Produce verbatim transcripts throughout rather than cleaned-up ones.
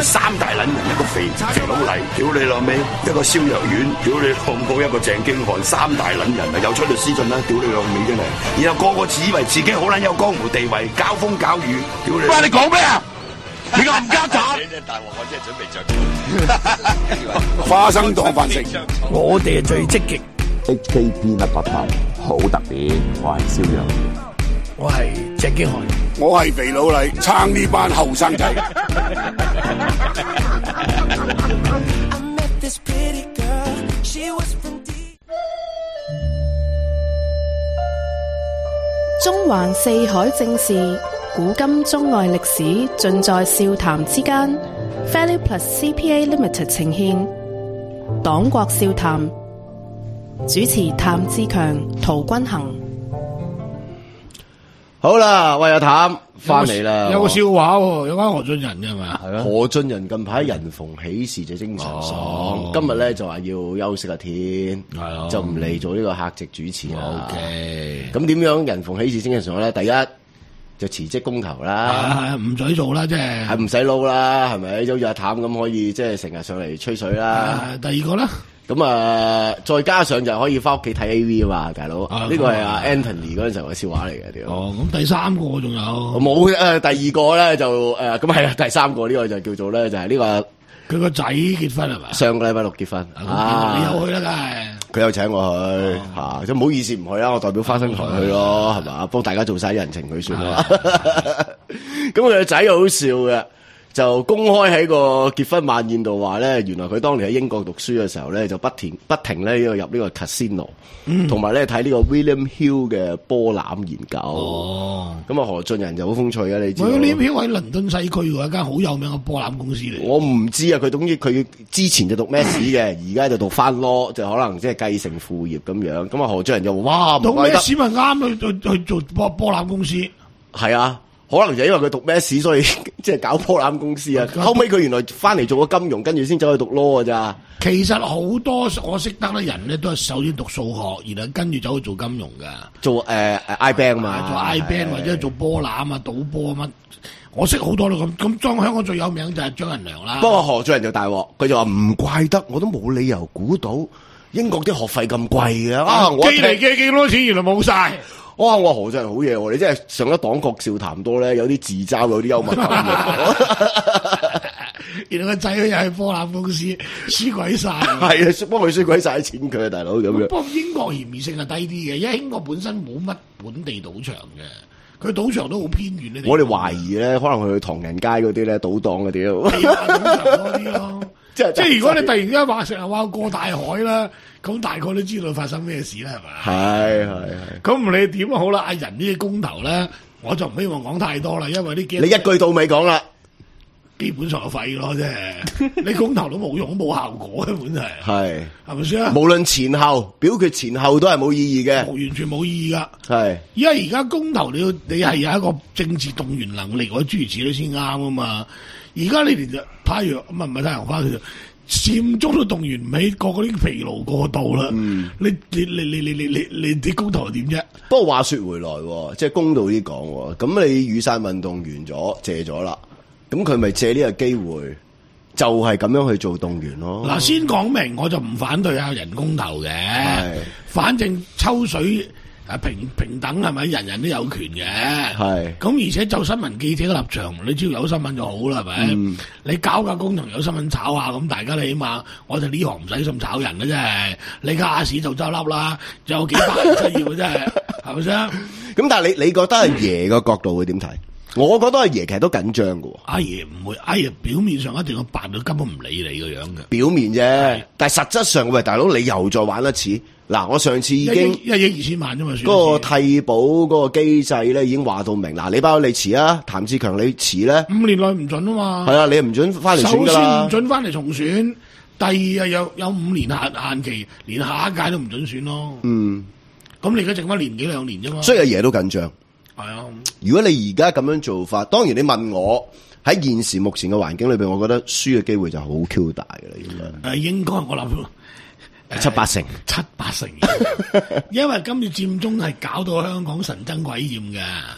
三大撚人，一個肥肥佬黎，屌你老味，一個蕭若元，屌你老母，一個鄭經翰，三大撚人啊，又出律師信啦，屌你老味真係，然後個個自以為自己好撚有江湖地位，交風交雨，屌你！喂，你講咩啊？你個冚家鏟！你真係大鑊，我真係準備着花生當飯食。我哋係最積極。A K B 一百八好特別，我係蕭若元，我係鄭經翰，我係肥佬黎，撐呢班後生仔。 中環四海正事，古今中外歷史，盡在笑談之間。Value Plus C P A Limited 呈獻黨國笑談，主持譚志強、陶君行。 好啦，喂阿譚翻嚟啦， 有個笑話喎，有關何俊仁嘅係嘛？ 係啊，何俊仁近排人逢喜事就精神爽，哦、今日咧就話要休息下天，係就唔嚟做呢個客席主持啦。OK，咁點樣人逢喜事精神爽咧？第一就辭職公投啦， 唔使做啦，即係係唔使撈啦，係咪？好似阿譚咁可以即係成日上嚟吹水啦。 第二個咧？ 咁啊，再加上就可以翻屋企睇 A V 啊嘛，大佬。呢個係阿 Anthony 嗰陣時候嘅笑話嚟嘅，屌。 哦，咁第三個仲有？ 冇誒、呃，第二個咧就誒，咁係啦，第三個呢個就叫做咧就係、是、呢、這個佢個仔結婚係嘛？ 上個禮拜六結婚啊， 啊你有去啦，梗係。佢有請我去吓，即係唔好意思唔去啊，我代表花生台去咯，係嘛，幫大家做晒人情佢算啦。咁佢個仔好笑嘅。就公開喺個結婚晚宴度話咧，原來佢當年喺英國讀書嘅時候咧，就不停不停咧入呢個 casino，同埋咧睇呢個 William Hill 嘅波攬研究。哦，咁啊何俊仁就好風趣嘅，你知道。 William Hill喺倫敦西區喎，一間好有名嘅波攬公司嚟。 我唔知啊，佢總之佢之前就讀咩史嘅，而家就讀翻 law，就可能即係繼承父業咁樣。咁啊何俊仁就話：哇， 讀咩史咪啱去去去做波波攬公司。 係啊。可能就因為佢讀咩史，所以即係搞波攬公司啊。後尾佢原來翻嚟做個金融，跟住先走去讀 law 㗎咋。 其實好多我識得咧人咧，都係首先讀數學，然後跟住走去做金融噶。做誒誒、呃、I bank 嘛，做 I bank 或者做波攬啊、賭波啊乜。我識好多咯咁。咁裝香港最有名就係張仁良啦。不過何俊仁就大鑊，佢就話唔怪得，我都冇理由估到英國啲學費咁貴嘅。啊，我寄嚟寄幾多錢，原來冇晒。 哇！我何俊仁好嘢喎，你真係上咗黨國笑談多咧，有啲自嘲，有啲幽默感嘅。 原來個仔又係波攬公司，輸鬼晒。係啊，幫佢輸鬼晒啲錢佢啊，大佬咁樣。 不過英國嫌疑性係低啲嘅，因為英國本身冇乜本地賭場嘅，佢賭場都好偏遠咧。 我哋懷疑咧，可能佢去唐人街嗰啲咧，賭檔嗰啲咯。賭場多啲咯。即係即係，如果你突然間話成日話過大海啦，咁大概都知道發生咩事啦，係咪？係係係。咁唔理點都好啦，阿仁呢啲公投咧，我就唔希望講太多啦，因為呢幾你一句到尾講啦， 基本上係廢咯，即係你公投都冇用，冇效果根本係係係咪先啊？無論前後表決前後都係冇意義嘅，完全冇意義噶。係因為而家公投你要你係有一個政治動員能力或者諸如此類先啱啊嘛。而家你連太陽唔係唔係太陽花，佔中都動員唔起，個個啲疲勞過度啦。嗯，你你你你你你你你啲公投係點啫？不過話說回來，即係公道啲講，咁你雨傘運動完咗，謝咗啦，咁佢咪借呢個機會，就係咁樣去做動員咯。嗱，先講明，我就唔反對啊人公投嘅，反正抽水。啊平平等係咪？人人都有權嘅，係咁而且就新聞記者嘅立場，你只要有新聞就好啦，係咪？嗯、你搞架工同有新聞炒下，咁大家你起碼我哋呢行唔使咁炒人嘅啫。你亞視就執笠啦，仲有幾百人需要嘅真係，係咪先？咁但係你你覺得阿爺個角度會點睇？我覺得阿爺其實都緊張㗎。阿爺唔會，阿爺表面上一定要扮到根本唔理你個樣嘅，表面啫。但係實質上，喂大佬，你又再玩一次。嗱，我上次已經一億二千萬啫嘛，嗰個替補嗰個機制咧已經話到明，嗱，你包你辭啊，譚志強你辭咧，五年內唔准啊嘛，係啊，你唔准翻嚟選噶啦，首先唔准翻嚟重選，第二啊有有五年限限期，連下一屆都唔准選咯。嗯，咁你而家剩翻年幾兩年啫嘛，所以阿爺都緊張。係啊，如果你而家咁樣做法，當然你問我喺現時目前嘅環境裏邊，我覺得輸嘅機會就好 Q 大嘅啦，應該。誒，應該我諗。七八成，七八成，因為今次佔中係搞到香港神憎鬼厭嘅。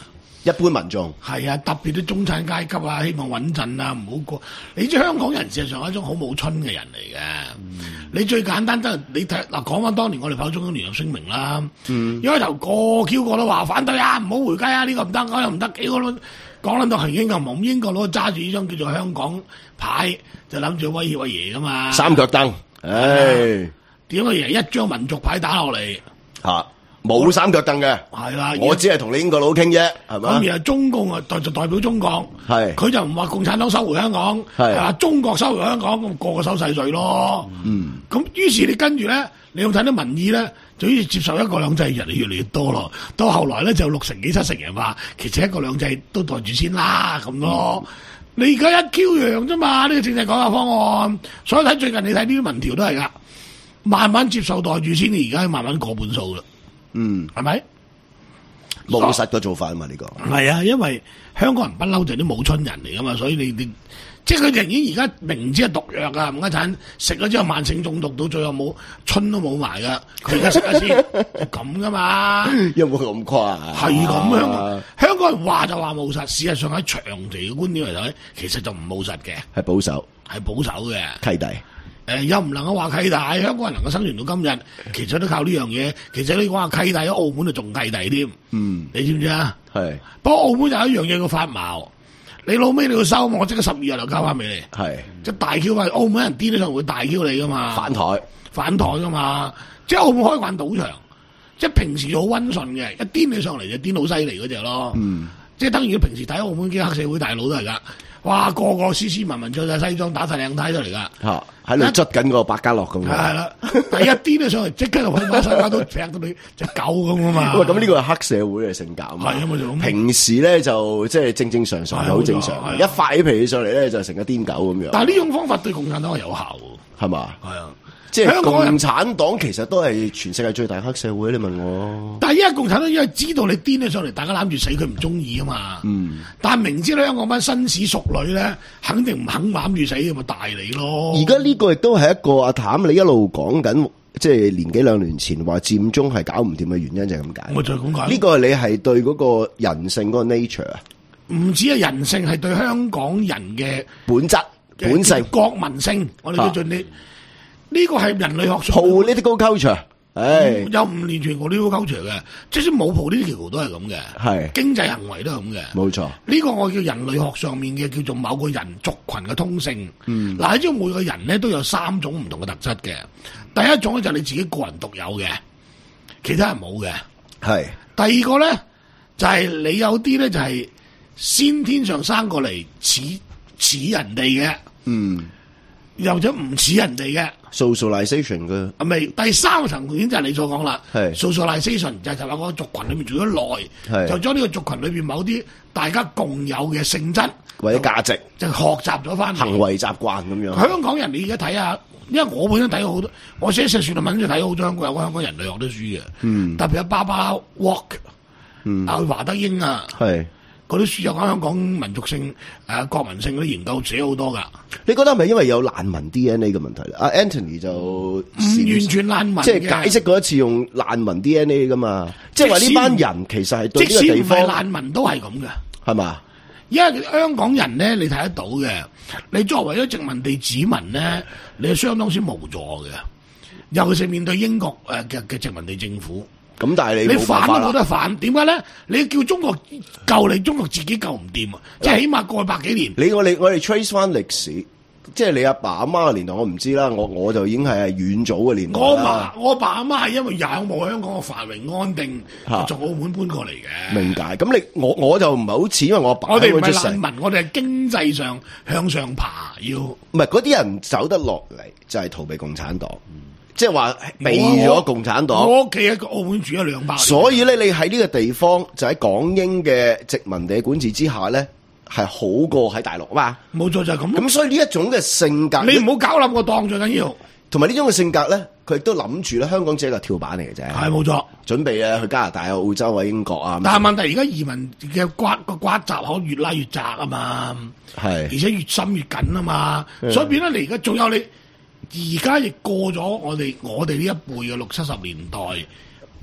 一般民眾係啊，特別啲中產階級啊，希望穩陣啊，唔好過。你知香港人事實上係一種好冇春嘅人嚟嘅。嗯、你最簡單都係你睇嗱，講翻當年我哋跑中央聯合聲明啦，嗯、一開頭個 Q 個都話反對啊，唔好回歸啊，呢、這個唔得，嗰又唔得，幾個都講撚到係英咁冇，英國佬揸住呢張叫做香港牌，就諗住威脅阿爺噶嘛。 三腳燈，唉， 點阿爺一張民族牌打落嚟嚇？冇三腳凳嘅， 係啦， 我只係同你英國佬傾啫，係嘛？ 咁而係中共啊，代就代表中國，係佢就唔話共產黨收回香港，係話中國收回香港，咁個個收細稅咯。嗯，咁於是你跟住咧，你要睇啲民意咧，就於是接受一國兩制人嚟越嚟越多咯。到後來咧就六成幾七成人話，其實一國兩制都袋住先啦，咁咯。嗯、你而家一 Q 樣啫嘛，呢、這個政制改革方案，所以睇最近你睇呢啲民調都係噶，慢慢接受袋住先，你而家慢慢過半數啦。嗯，係咪務實嘅做法啊嘛？呢個係啊，因為香港人不嬲就係啲冇春人嚟噶嘛，所以你你即係佢哋已經而家明知係毒藥啊，唔家產食咗之後慢性中毒，到最後冇春都冇埋噶，佢而家食下先咁噶嘛？ 有冇咁誇啊？ 係咁樣，香港人話就話務實，事實上喺長期嘅觀點嚟睇，其實就唔務實嘅， 係保守， 係保守嘅契弟。 誒、呃、又唔能夠話契弟，香港人能夠生存到今日，其實都靠呢樣嘢。其實你講話契弟喺澳門就仲契弟添，嗯，你知唔知啊？係。不過澳門有一樣嘢叫發毛，你老尾你要收，我即刻十二日就交翻俾你。係。即係大 Q 翻，澳門人癲得上會大 Q 你噶嘛？反台，反台噶嘛？即係澳門開慣賭場，即係平時好溫順嘅，一癲你上嚟就癲好犀利嗰隻咯。嗯。即係等於平時睇澳門啲黑社會大佬都係噶。哇！個個斯斯文文着晒西裝，打晒靚呔出嚟噶，嚇喺度捽緊個百家樂咁。係啦，第一癲咧上嚟，即刻就揾把手架都劈到你隻狗咁啊嘛！喂，咁呢個係黑社會嘅性格啊嘛。係啊嘛，就咁。平時咧就即係正正常常，好正常。一發起脾氣上嚟咧，就成個癲狗咁樣。但係呢種方法對共產黨係有效喎，係嘛？係啊。即係共產黨其實都係全世界最大黑社會，你問我。但係依家共產黨因為知道你癲咗上嚟，大家攬住死，佢唔中意啊嘛。嗯。但係明知咧香港班紳士淑女咧，肯定唔肯攬住死，咁咪大你咯。而家呢個亦都係一個阿譚，你一路講緊，即係年幾兩年前話佔中係搞唔掂嘅原因就係咁解。我就係咁解。呢個你係對嗰個人性嗰個 nature 啊？唔止係人性，係對香港人嘅本質、本性、國民性，我哋叫做你。呢個係人類學上 political culture，誒，有唔連全 political culture 嘅，即使冇 political 都係咁嘅，係經濟行為都係咁嘅，冇錯。呢個我叫人類學上面嘅叫做某個人族群嘅通性。嗯，嗱，即係每個人咧都有三種唔同嘅特質嘅。第一種咧就係你自己個人獨有嘅，其他人冇嘅。係。第二個咧就係、是、你有啲咧就係先天上生過嚟似似人哋嘅，嗯。又或者唔似人哋嘅 socialization 嘅，啊咪第三個層面就係你所講啦，係 socialization 就係就話個族群裏面住咗耐，就將呢個族群裏邊某啲大家共有嘅性質或者價值，就學習咗翻行為習慣咁樣。香港人你而家睇下，因為我本身睇過好多，我寫社論文就睇好多香港有個香港人類學啲書嘅，嗯，特別係巴巴 Walk，嗯，阿華德英啊，係。嗰啲書有講香港民族性、誒、呃、國民性嗰啲研究寫好多噶。你覺得係咪因為有難民 D N A 嘅問題咧？阿 Anthony 就唔完全難民，即係解釋過一次用難民 D N A 噶嘛？即係話呢班人其實係對呢個地方，即使唔係難民都係咁嘅，係嘛？因為香港人咧，你睇得到嘅，你作為咗殖民地子民咧，你係相當之無助嘅，尤其是面對英國誒嘅嘅殖民地政府。咁但係你你反都冇得反，點解咧？你叫中國救你，中國自己救唔掂啊！即係起碼過去百幾年。你我哋我哋 trace 翻歷史，即係你阿爸阿媽嘅年代，我唔知啦。我我就已經係遠早嘅年代。我阿我阿爸阿媽係因為仰慕香港嘅繁榮安定，從澳門搬過嚟嘅。明解。咁你我我就唔係好似，因為我阿爸我哋唔係難民，我哋係經濟上向上爬，要唔係嗰啲人走得落嚟就係逃避共產黨。嗯即係話避咗共產黨，我屋企喺澳門住咗兩百年，所以咧你喺呢個地方就喺港英嘅殖民地管治之下咧，係好過喺大陸啊嘛。冇錯就係咁。咁所以呢一種嘅性格，你唔好搞冧個檔最緊要。同埋呢種嘅性格咧，佢亦都諗住咧，香港只係個跳板嚟嘅啫。係冇錯，準備啊去加拿大啊、澳洲啊、英國啊。但係問題而家移民嘅關個關閘口越拉越窄啊嘛，係而且越深越緊啊嘛，所以變咗你而家仲有你。而家亦過咗我哋我哋呢一輩嘅六七十年代，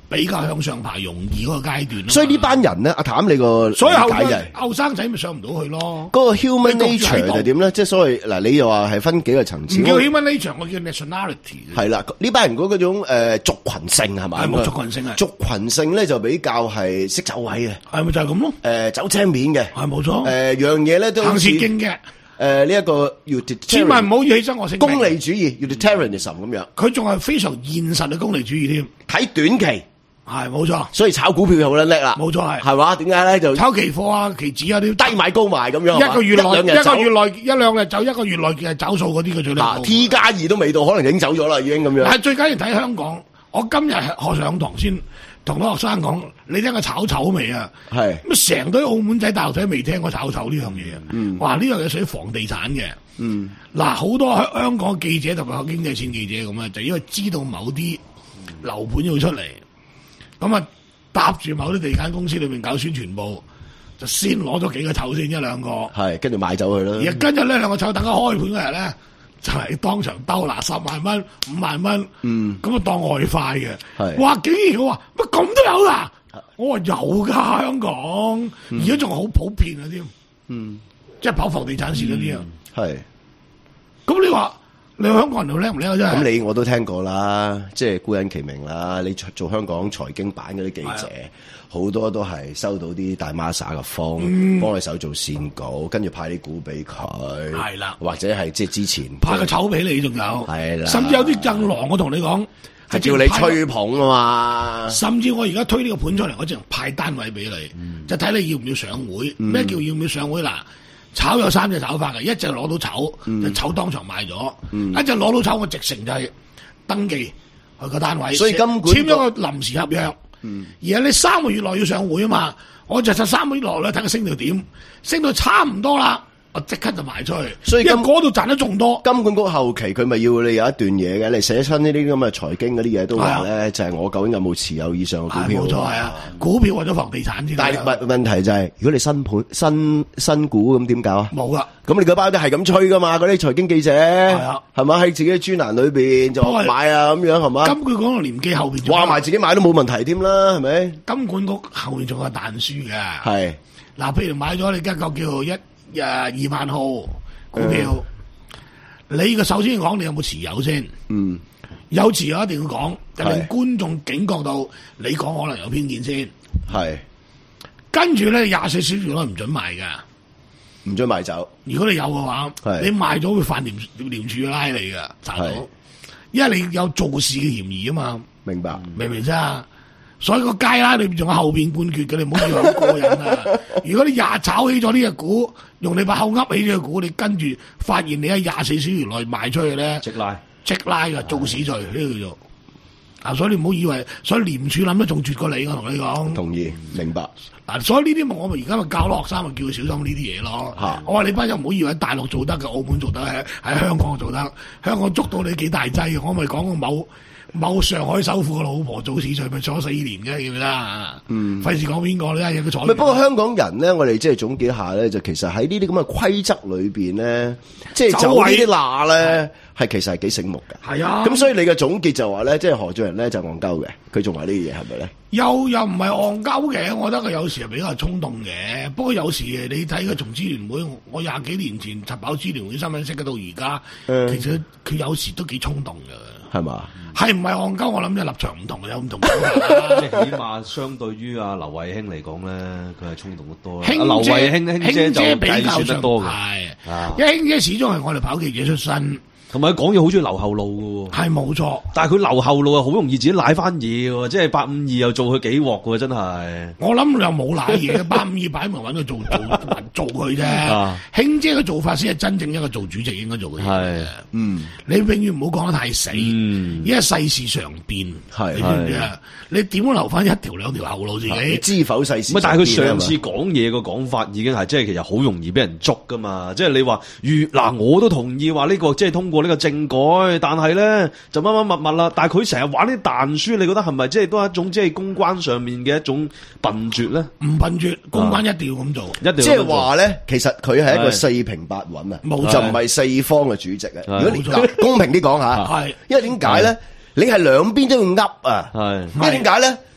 比較向上爬容易嗰個階段。 所以呢班人咧，阿譚你個所以後解就係後生仔咪上唔到去咯。 嗰個 human nature 就點咧？即係所謂嗱，你又話係分幾個層次？ 唔叫 human nature，我叫 nationality。 係啦，呢班人嗰嗰種誒族群性係咪？ 係冇族群性啊！ 族群性咧就比較係識走位嘅， 係咪就係咁咯？ 誒走青面嘅， 係冇錯。 誒樣嘢咧都行捷徑嘅。 誒呢一個千萬唔好以犧牲我性命。 功利主義 utilitarianism 咁樣， 佢仲係非常現實嘅功利主義添。 睇短期係冇錯， 所以炒股票好撚叻啦。 冇錯係， 係嘛？點解咧就炒期貨啊、期指啊啲低買高賣咁樣， 一個月內一兩日走一個月內一兩日走，一個月內嘅走數嗰啲嘅最叻。 T 加二都未到，可能已經走咗啦，已經咁樣。 但係最緊要睇香港，我今日學上堂先同啲學生講，你聽過炒籌未啊？係咁成堆澳門仔、大陸仔未聽過炒籌呢樣嘢啊！嗯，哇！呢樣嘢屬於房地產嘅。嗯，嗱，好多香港記者同埋經濟線記者咁啊，就因為知道某啲樓盤要出嚟，咁啊搭住某啲地產公司裏面搞宣傳部，就先攞咗幾個籌先一兩個，係跟住買走佢啦。而跟住呢兩個籌等佢開盤嗰日咧，就係、是、當場兜嗱十萬蚊、五萬蚊，嗯，咁啊當外快嘅，係哇！竟然我話乜咁都有㗎，我話有㗎香港，而家仲好普遍啊添，嗯，即係跑房地產線嗰啲啊。係，咁你話你香港人又叻唔叻啊？真係咁你我都聽過啦，即係孤隱其名啦。你做香港財經版嗰啲記者，好多都係收到啲大孖沙嘅風，幫佢手做線稿，跟住派啲股俾佢，係啦，或者係即係之前派個籌俾你，仲有係啦，甚至有啲更狼，我同你講係叫你吹捧啊嘛。甚至我而家推呢個盤出嚟，我淨係派單位俾你，嗯、就睇你要唔要上會。咩、嗯、叫要唔要上會嗱？炒有三隻炒法嘅，一隻攞到籌，嗯、就籌當場賣咗；嗯、一隻攞到籌，我直成就係登記去個單位，所以金管簽咗個臨時合約。嗯、而係你三個月內要上會啊嘛，我就就三個月內咧睇佢升到點，升到差唔多啦。我即刻就賣出去，所以因為嗰度賺得仲多。金管局後期佢咪要你有一段嘢嘅，你寫親呢啲咁嘅財經嗰啲嘢都話咧，啊、就係我究竟有冇持有以上嘅股票？冇錯係啊，股票或者房地產先。但係問問題就係、是，如果你新盤新新股咁點搞啊？冇噶，咁你嗰包都係咁吹噶嘛？嗰啲財經記者係啊，係嘛喺自己嘅專欄裏邊就買啊咁樣係嘛？金管局個年紀後邊話埋自己買都冇問題添啦，係咪？金管局後邊仲有彈書嘅，係嗱，譬如買咗你一個叫一。誒，二萬號股票，嗯、你個首先講你有冇持有先？嗯，有持有一定要講，就令觀眾警覺到你講可能有偏見先。係，跟住咧廿四小時內唔准賣噶，唔准賣走。如果你有嘅話，你賣咗會犯廉廉署拉你噶，查到，因為你有做事嘅嫌疑啊嘛。明白，明唔明啫？所以個街啦，裏邊仲有後邊判決嘅，你唔好以為好過癮啊！如果你廿炒起咗呢隻股，用你把口噏起呢隻股，你跟住發現你喺廿四小時內賣出去咧，即拉即拉噶，做市罪呢個叫做啊！所以你唔好以為，所以廉署諗得仲絕過你，我同你講。同意，明白。嗱，所以呢啲我咪而家咪教學生咪叫佢小心呢啲嘢咯。啊、我話你班人唔好以為喺大陸做得嘅，澳門做得，喺喺香港做得，香港捉到你幾大劑，我咪講過某。某上海首富嘅老婆做市場咪坐四年嘅，記唔記得啊？嗯，費事講邊個咧，有佢坐。不過香港人咧，我哋即係總結下咧，就其實喺呢啲咁嘅規則裏邊咧，即係走呢啲罅咧，係其實係幾醒目嘅。係啊，咁所以你嘅總結就話咧，即係何俊仁咧就戇鳩嘅，佢仲話呢啲嘢係咪咧？又又唔係戇鳩嘅，我覺得佢有時係比較衝動嘅。不過有時你睇佢從支聯會，我廿幾年前插爆支聯會新聞識到而家，嗯、其實佢有時都幾衝動嘅，係嘛？係唔係戇鳩？我諗嘅立場唔同，有唔同。即係起碼相對於阿劉慧卿嚟講咧，佢係衝動得多。阿劉慧卿卿姐就計算得多嘅，係，因為卿姐始終係我哋跑記者出身。同埋講嘢好中意留後路嘅喎，係冇錯。但係佢留後路啊，好容易自己賴翻嘢喎，即係八五二又做佢幾鑊嘅喎，真係。我諗又冇賴嘢，八五二擺明揾佢做做做佢啫。卿姐嘅做法先係真正一個做主席應該做嘅嘢。係，嗯，你永遠唔好講得太死，因為世事常變，係，你知唔知啊？你點留翻一條兩條後路自己？知否世事？但係佢上次講嘢個講法已經係即係其實好容易俾人捉噶嘛。即係你話如嗱，我都同意話呢個即係通過呢個政改，但係咧就乜乜物物啦。但係佢成日玩啲彈書，你覺得係咪即係都係一種即係公關上面嘅一種笨拙咧？唔笨拙，公關一定要咁做。一定即係話咧，其實佢係一個四平八穩啊，就唔係四方嘅主席啊。如果你公平啲講下，係因為點解咧？你係兩邊都要噏啊，係因為點解咧？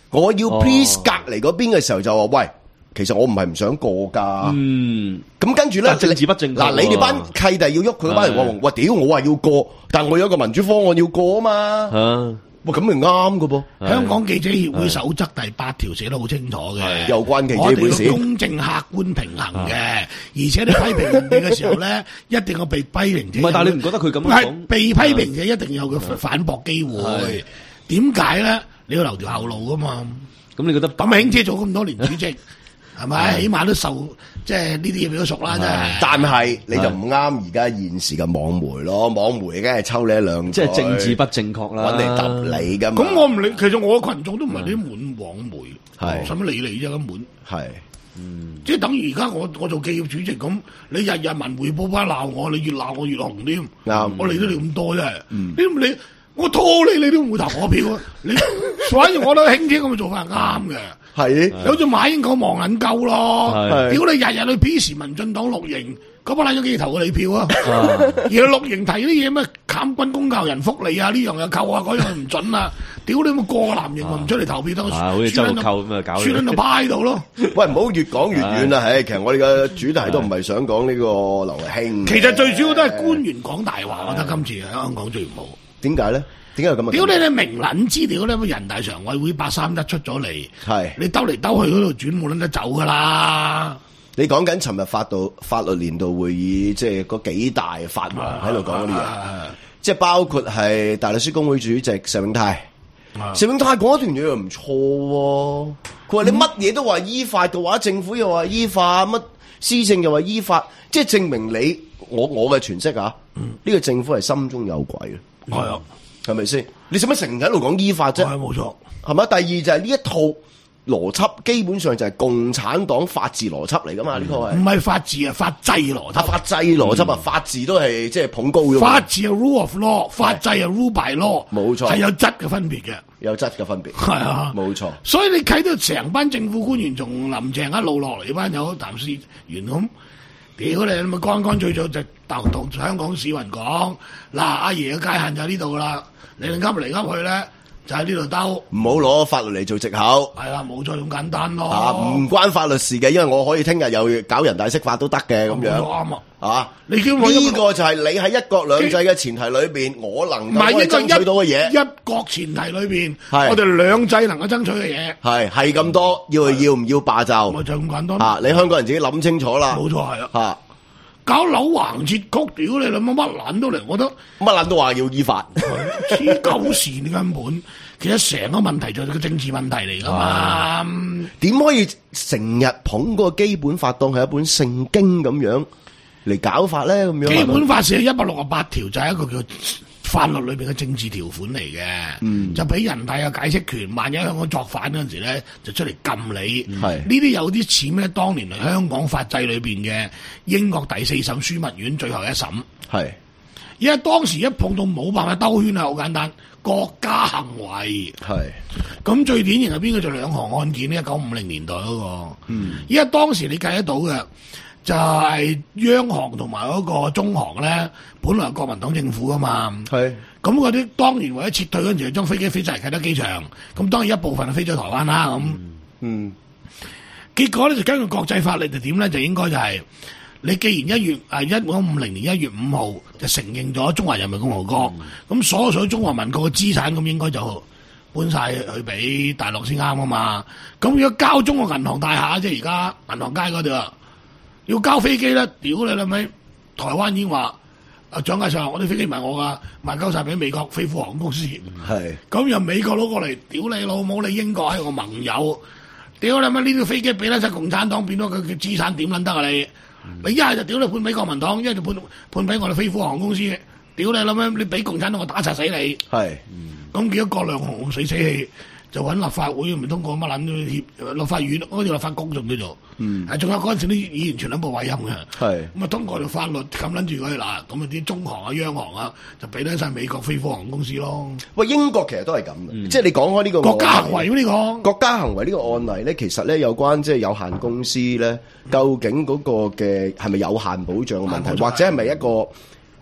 我要 please 隔離嗰邊嘅時候就話喂。其實我唔係唔想過噶， 嗯， 咁跟住咧， 政治不正確。 嗱，你哋班契弟要喐佢班人話，喂，屌，我話要過，但我有個民主方案要過啊嘛，啊，喂，咁咪啱噶噃。 香港記者協會守則第八條寫得好清楚嘅， 有關記者會事， 公正客觀平衡嘅，而且你批評人哋嘅時候咧，一定要被批評者。 唔係，但係你唔覺得佢咁樣講？ 被批評者一定要有個反駁機會。點解咧？你要留條後路噶嘛。 咁你覺得咁兄姐做咁多年主席？係咪？起碼都受即係呢啲嘢比較熟啦，真係。 但係你就唔啱而家現時嘅網媒咯，網媒梗係抽你一兩句， 即係政治不正確啦， 揾你揼你㗎嘛。 咁我唔理，其實我嘅群眾都唔係啲滿網媒， 係使乜理你啫？根本係， 嗯，即係等於而家我我做企業主席咁，你日日文匯報班鬧我，你越鬧我越紅添。啱，我理得你咁多啫。你你我拖你，你都唔會投我票啊！你所以我覺得兄姐咁嘅做法係啱嘅。 係， 有隻馬英九望眼鳩咯，屌你日日去 P 時民進黨綠營，嗰班撚咗幾投過你票啊？而家綠營提啲嘢咩砍軍公教人福利啊，呢樣又扣啊，嗰樣唔準啊！屌你冇個個藍營咪唔出嚟投票得， 好似周扣咁啊，搞輸喺度派度咯。 喂，唔好越講越遠啦，唉，其實我哋嘅主題都唔係想講呢個劉興。 其實最主要都係官員講大話，我覺得今次喺香港最唔好。 點解咧？點解咁啊？ 屌你！你明撚資料咧，人大常委會八三一出咗嚟， 係你兜嚟兜去嗰度轉冇撚得走噶啦！ 你講緊尋日發到法律年度會議，即係嗰幾大法王喺度講嗰啲嘢，即係包括係大律師公會主席石永泰。石永泰講一段嘢又唔錯喎，佢話你乜嘢都話依法嘅話，政府又話依法，乜施政又話依法，即係證明你我我嘅詮釋啊，呢個政府係心中有鬼嘅。係啊。係咪先？你使乜成日喺度講依法啫？ 係冇錯， 係咪？第二就係呢一套邏輯，基本上就係共產黨法治邏輯嚟噶嘛？呢、嗯、個係唔係法治啊？法制邏輯， 法制邏輯啊！法治都係即係捧高咗。 法治係 rule of law， 法制係 rule by law， 冇錯，係有質嘅分別嘅， 有質嘅分別， 係啊， 冇錯。 所以你睇到成班政府官員從林鄭一路落嚟，班有譚思源咁。屌你咪乾乾脆脆就同香港市民講，嗱，阿爺嘅界限就喺呢度噶啦，你哋噏嚟噏去咧就喺呢度兜， 唔好攞法律嚟做藉口。 係啦，冇錯咁簡單咯。 啊，唔關法律事嘅，因為我可以聽日又搞人大釋法都得嘅咁樣。 啱啊， 啊， 你叫我呢個就係你喺一國兩制嘅前提裏邊，我能夠可以爭取到嘅嘢。 一國前提裏邊，我哋兩制能夠爭取嘅嘢，係係咁多，要要唔要罷就？ 咪就咁簡單。 啊，你香港人自己諗清楚啦。 冇錯係啊。 吓。 搞扭橫折曲，屌你諗乜乜撚都嚟，我覺得乜撚都話要依法， 黐鳩線根本。其實成個問題就係個政治問題嚟噶嘛。 點、啊、可以成日捧個基本法當係一本聖經咁樣嚟搞法咧？咁樣基本法寫一百六十八條就係一個叫法律裏邊嘅政治條款嚟嘅，嗯、就俾人大有解釋權。萬一香港作反嗰陣時咧，就出嚟禁你。係呢啲有啲似咩？當年嚟香港法制裏邊嘅英國第四審樞密院最後一審。係，因為當時一碰到冇辦法兜圈啊，好簡單，國家行為。係，咁最典型係邊個？就兩項案件呢？一九五零年代嗰、那個。嗯，因為當時你計得到嘅。就係央行同埋嗰個中行咧，本來係國民黨政府噶嘛。係。咁嗰啲當年為咗撤退嗰陣時，就將飛機飛晒嚟啟德機場。咁當然一部分係飛咗台灣啦。咁嗯，嗯，結果咧就根據國際法例就點咧，就應該就係、是、你既然一月啊一九五零年一月五號就承認咗中華人民共和國，咁、嗯、所有所有中華民國嘅資產咁應該就搬晒去俾大陸先啱啊嘛。咁如果交中國銀行大廈，即係而家銀行街嗰度啊。要交飛機咧，屌你啦咪！台灣已經話，啊蔣介石話我啲飛機唔係我噶，賣交晒俾美國飛虎航空公司。係，咁由美國攞過嚟，屌你老母！你英國係個盟友，屌你咪呢啲飛機俾得晒共產黨，變咗佢嘅資產點撚得啊你？嗯、你一係就屌你判俾國民黨，一係就判判俾我哋飛虎航空公司。屌你啦咪！你俾共產黨我打柒死你。係，咁幾多國兩紅死死氣。就揾立法會唔通過乜撚協立法院，嗰條立法局仲叫做，嗯，係仲有嗰陣時啲議員全部部委任嘅，係咁啊通過條法律咁撚住佢嗱，咁啊啲中行啊、央行啊就俾得晒美國飛虎航空公司咯。喂，英國其實都係咁嘅，嗯、即係你講開呢個國家行為呢、呢個國家行為呢個案例咧，其實咧有關即係有限公司咧，究竟嗰個嘅係咪有限保障嘅問題，嗯、或者係咪一個？誒、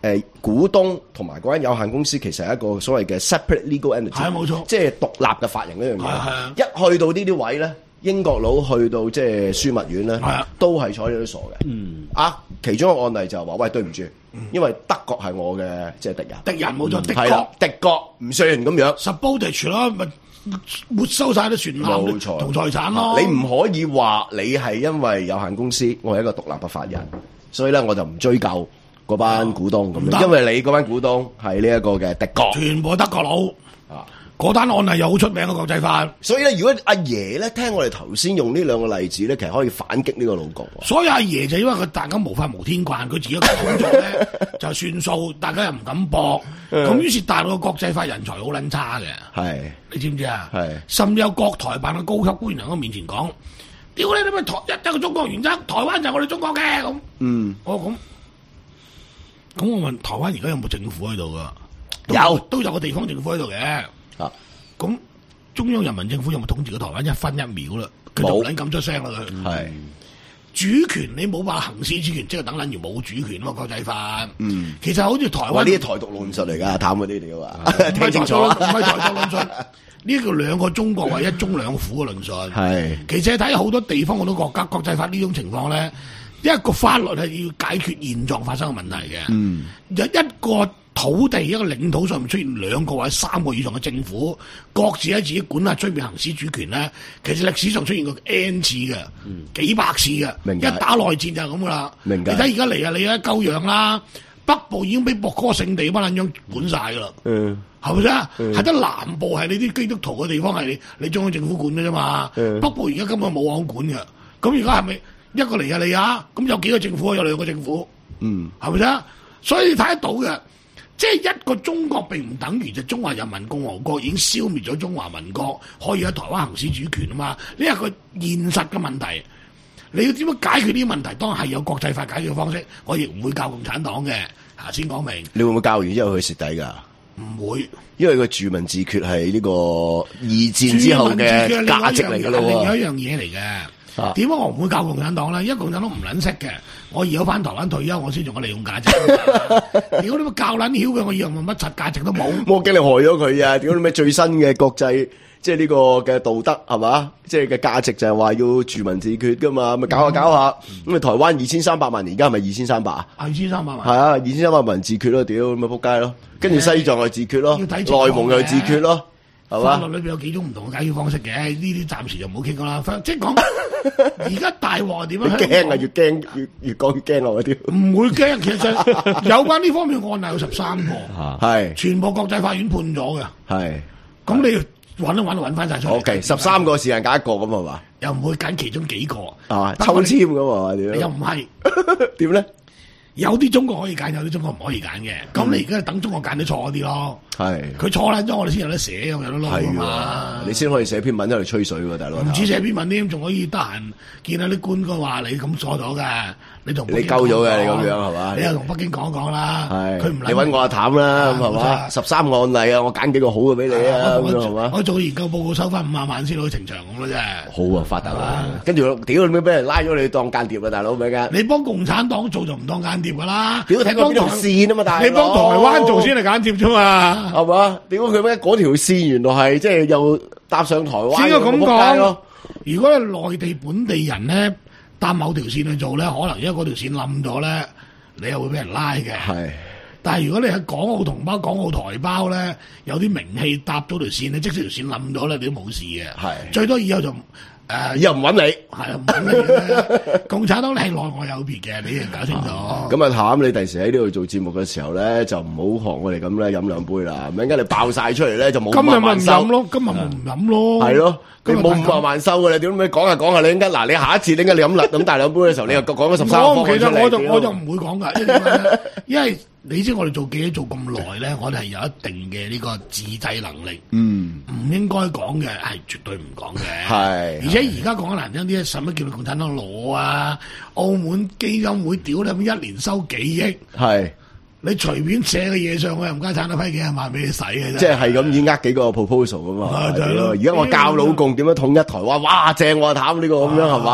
誒股東同埋嗰間有限公司其實係一個所謂嘅 separate legal entity， 係冇錯， 即係獨立嘅法人嗰樣嘢。一去到呢啲位咧，英國佬去到即係樞密院咧，都係睬你都傻嘅。嗯，啊，其中一個案例就係話，喂，對唔住，因為德國係我嘅即係敵人， 敵人冇錯，敵國敵國唔算咁樣 ，subordinate 咯，咪沒收晒啲船艦同財產咯。 你唔可以話你係因為有限公司，我係一個獨立嘅法人，所以咧我就唔追究嗰班股東咁樣，因為你嗰班股東係呢一個嘅敵國， 全部德國佬啊。嗰單案係又好出名嘅國際法， 所以咧，如果阿爺咧聽我哋頭先用呢兩個例子咧，其實可以反擊呢個老局。 所以阿爺就因為佢大家無法無天慣，佢自己嘅工作咧就算數，大家又唔敢搏，咁於是大陸嘅國際法人才好撚差嘅。係，你知唔知啊？係，甚至有國台辦嘅高級官員喺我面前講：屌你，你咪台一一個中國原則，台灣就係我哋中國嘅咁。嗯，我咁，咁我問台灣而家有冇政府喺度噶？有，都有個地方政府喺度嘅。啊，咁中央人民政府有冇統治過台灣一分一秒啦？佢就唔撚咁出聲啦佢。係主權你冇話行使主權，即係等撚住冇主權咯。國際法，嗯，其實好似台灣呢啲台獨論述嚟㗎，淡嗰啲嚟㗎嘛。 聽清楚，唔係台獨論述，呢個兩個中國或一中兩府嘅論述。係，其實睇好多地方好多國家國際法呢種情況咧，一個法律係要解決現狀發生嘅問題嘅。嗯，有一個土地一個領土上面出現兩個或者三個以上嘅政府，各自喺自己管轄出面行使主權咧，其實歷史上出現過 N 次嘅，嗯、幾百次嘅，一打內戰就係咁噶啦。你睇而家嚟啊，你啊夠樣啦，北部已經俾博哥聖地班撚樣管晒噶啦，嗯，係咪先？係得、嗯、南部係你啲基督徒嘅地方係你你中央政府管嘅啫嘛，嗯、北部而家根本冇王管嘅，咁而家係咪一個嚟啊嚟啊？咁有幾個政府？有兩個政府，嗯，係咪先？所以你睇得到嘅。即係一個中國並唔等於就中華人民共和國已經消滅咗中華民國，可以喺台灣行使主權啊嘛？呢係個現實嘅問題。你要點樣解決呢啲問題？當然係有國際法解決嘅方式。我亦唔會教共產黨嘅，嚇先講明。你會唔會教完之後佢蝕底㗎？唔會，因為個住民自決係呢個二戰之後嘅價值嚟㗎咯喎。另外一樣嘢嚟嘅。點解我唔會教共產黨咧？因為共產黨唔撚識嘅，我以後翻台灣退休，我先用個利用價值。如果你乜教撚曉嘅，我以後乜柒價值都冇。我驚你害咗佢啊！屌你咩最新嘅國際，即係呢個嘅道德係嘛？即係嘅價值就係話要住民自決噶嘛？咪搞下搞下，咁啊台灣二千三百萬，而家係咪二千三百啊？二千三百萬。係啊，二千三百萬人自決咯，屌咁咪仆街咯。跟住西藏又自決咯，內蒙又自決咯。法律裏邊有幾種唔同嘅解決方式嘅，呢啲暫時就唔好傾啦。即係講而家大鑊係點樣？驚啊！越驚越越講越驚落嗰啲。唔會驚，其實有關呢方面嘅案例有十三個，係全部國際法院判咗嘅。係咁你揾一揾揾翻晒出嚟。O K，十三個時間揀一個咁係嘛？又唔會揀其中幾個啊？抽籤咁啊？點？又唔係點咧？有啲中國可以揀，有啲中國唔可以揀嘅。咁、嗯、你而家等中國揀啲錯嗰啲咯。係佢錯撚咗，我哋先有得寫，有得攞啊嘛。你先可以寫篇文喺度吹水喎，大佬。唔止寫篇文添，仲可以得閒見下啲官哥話你咁錯咗嘅，你同你鳩咗嘅，你咁樣係嘛？你又同北京講講啦。係佢唔你揾我阿譚啦，咁係嘛？十三個案例啊，我揀幾個好嘅俾你啊，咁係嘛？我做個研究報告收翻五萬萬先攞呈祥咁咯，真係。好啊，發達啦。跟住屌你咩俾人拉咗你當間諜啊，大佬咪㗎？你幫共產黨做就唔當間諜㗎啦。屌睇過邊條線啊嘛，大佬。你幫台灣做先係間諜啫嘛。係嘛？點解佢咩？嗰條線原來係即係又搭上台灣。應該咁講。如果係內地本地人咧搭某條線去做咧，可能因為嗰條線冧咗咧，你又會俾人拉嘅。係。但係如果你係港澳同胞、港澳台胞咧，有啲名氣搭咗條線咧，即使條線冧咗咧，你都冇事嘅。係。最多以後就。誒，又唔揾你，係啊，唔揾你。共產黨你係內外有別嘅，你要搞清楚。咁啊，譚，你第時喺呢度做節目嘅時候咧，就唔好學我哋咁咧飲兩杯啦。唔係，而家你爆晒出嚟咧，就冇五萬萬收。今日咪唔飲咯，今日咪唔飲咯。係咯，你冇五萬萬收嘅，你點解講下講下？你應該嗱，你下一次點解你飲兩咁大兩杯嘅時候，你又講咗十三方案出嚟？其實我就我就唔會講噶，因為因為。你知我哋做記者做咁耐咧，我哋係有一定嘅呢個自制能力。嗯，唔應該講嘅係絕對唔講嘅。係，而且而家講得難聽啲，使乜叫你共產黨攞啊？澳門基金會屌你，一年收幾億？係，你隨便寫嘅嘢上去，唔該產得批幾廿萬俾你使嘅啫。即係係咁已呃幾個 proposal 噶嘛？係咯。而家我教老共點樣統一台灣，哇正喎，譚呢個咁樣係嘛？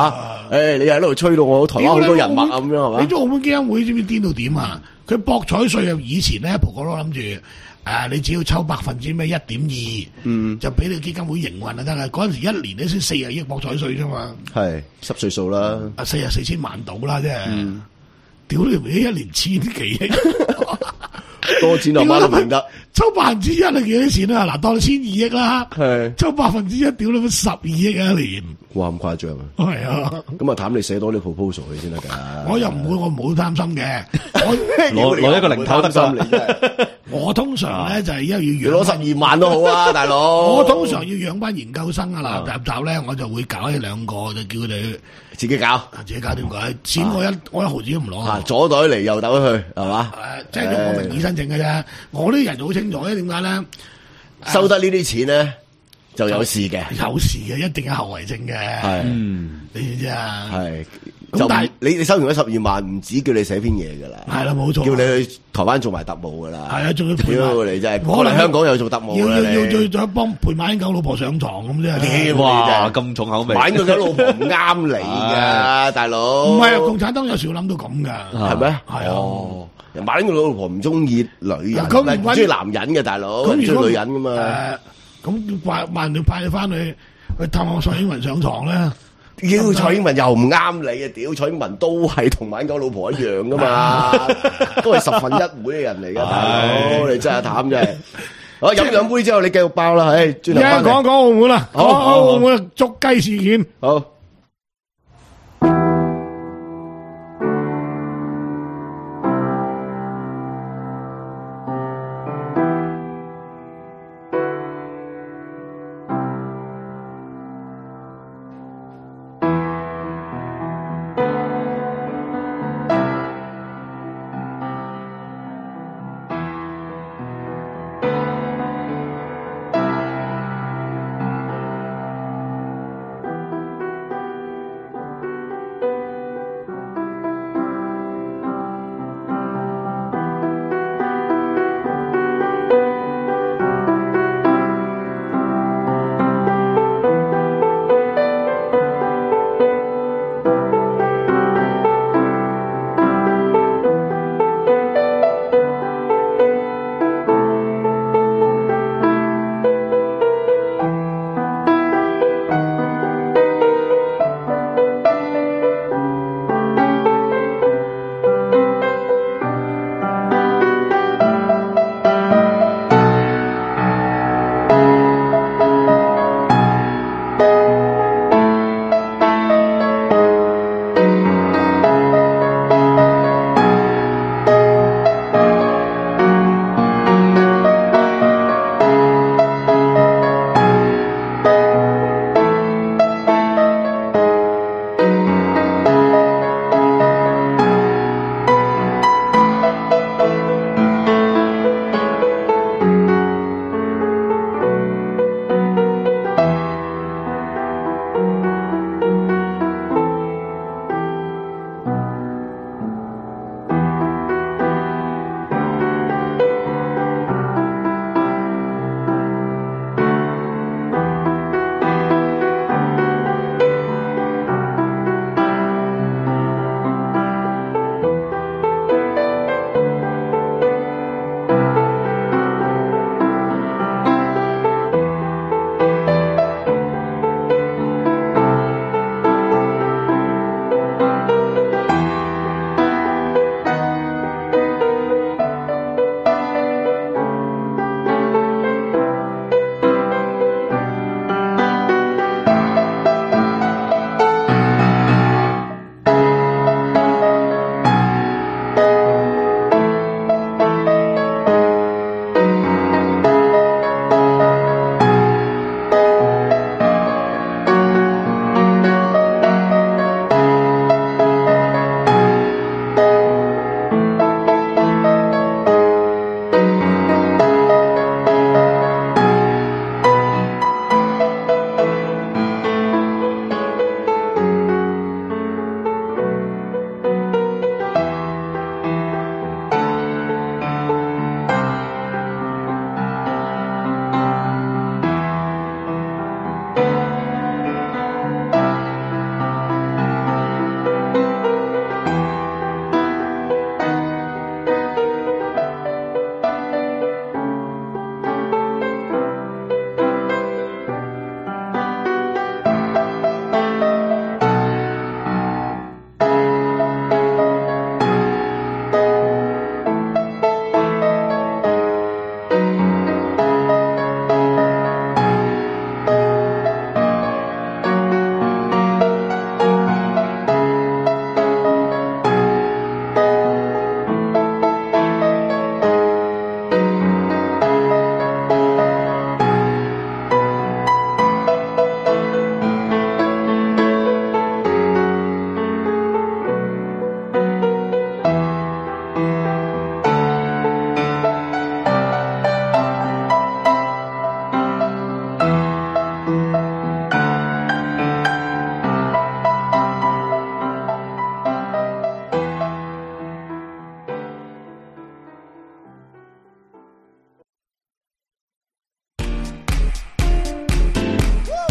誒，你喺度吹到我台灣好多人脈咁樣係嘛？ 你知澳門基金會知唔知癲到點啊？佢博彩稅啊，以前咧，葡國佬諗住誒，你只要抽百分之咩一點二，嗯，就俾你基金會營運就得啦。嗰陣時一年咧先四十億博彩稅啫嘛， 係濕碎數啦， 啊四十四千萬到啦，即係，屌你一年千幾億。 多錢阿媽都唔認得， 抽百分之一係幾多錢啊？嗱，當你千二億啦，係抽百分之一，屌你十二億啊一年， 哇咁誇張啊！ 係啊， 咁啊譚你寫多啲 proposal 去先得噶。 我又唔會，我唔好擔心嘅，我攞攞一個零頭得心嚟啫。 我通常咧就係因為要養攞十二萬都好啊，大佬。 我通常要養班研究生啊嗱，集集咧我就會搞一兩個，就叫佢哋自己搞， 自己搞掂佢。錢我一我一毫子都唔攞， 左袋嚟右袋去，係嘛？ 誒，即係用我名義申請嘅啫。我啲人好清楚嘅，點解咧？ 收得呢啲錢咧就有事嘅， 有事嘅，一定有後遺症嘅。係，你知唔知啊？係。 咁但係你你收完嗰十二萬，唔止叫你寫篇嘢噶啦， 係啦，冇錯， 叫你去台灣做埋特務噶啦， 係啊，仲要陪埋你真係，可能香港又做特務要要要再再幫陪馬英九老婆上床咁啫。 哇，咁重口味， 馬英九老婆唔啱你噶，大佬。 唔係啊，共產黨有時會諗到咁噶， 係咩？係啊，馬英九老婆唔中意女人，唔中意男人嘅大佬，中意女人噶嘛。 咁怪怪人哋派你翻去去探下蔡英文上床咧。 屌蔡英文又唔啱你啊！屌蔡英文都係同馬英九老婆一樣噶嘛，都係十分一會嘅人嚟噶，大佬你真係慘真係。好飲兩杯之後，你繼續爆啦，唉，轉頭翻嚟。 講講澳門啦，講澳門捉雞事件。 好。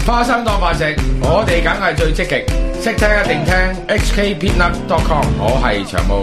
花生當飯食，我哋梗係最積極，識聽一定聽 H K peanut dot com， 我係長毛。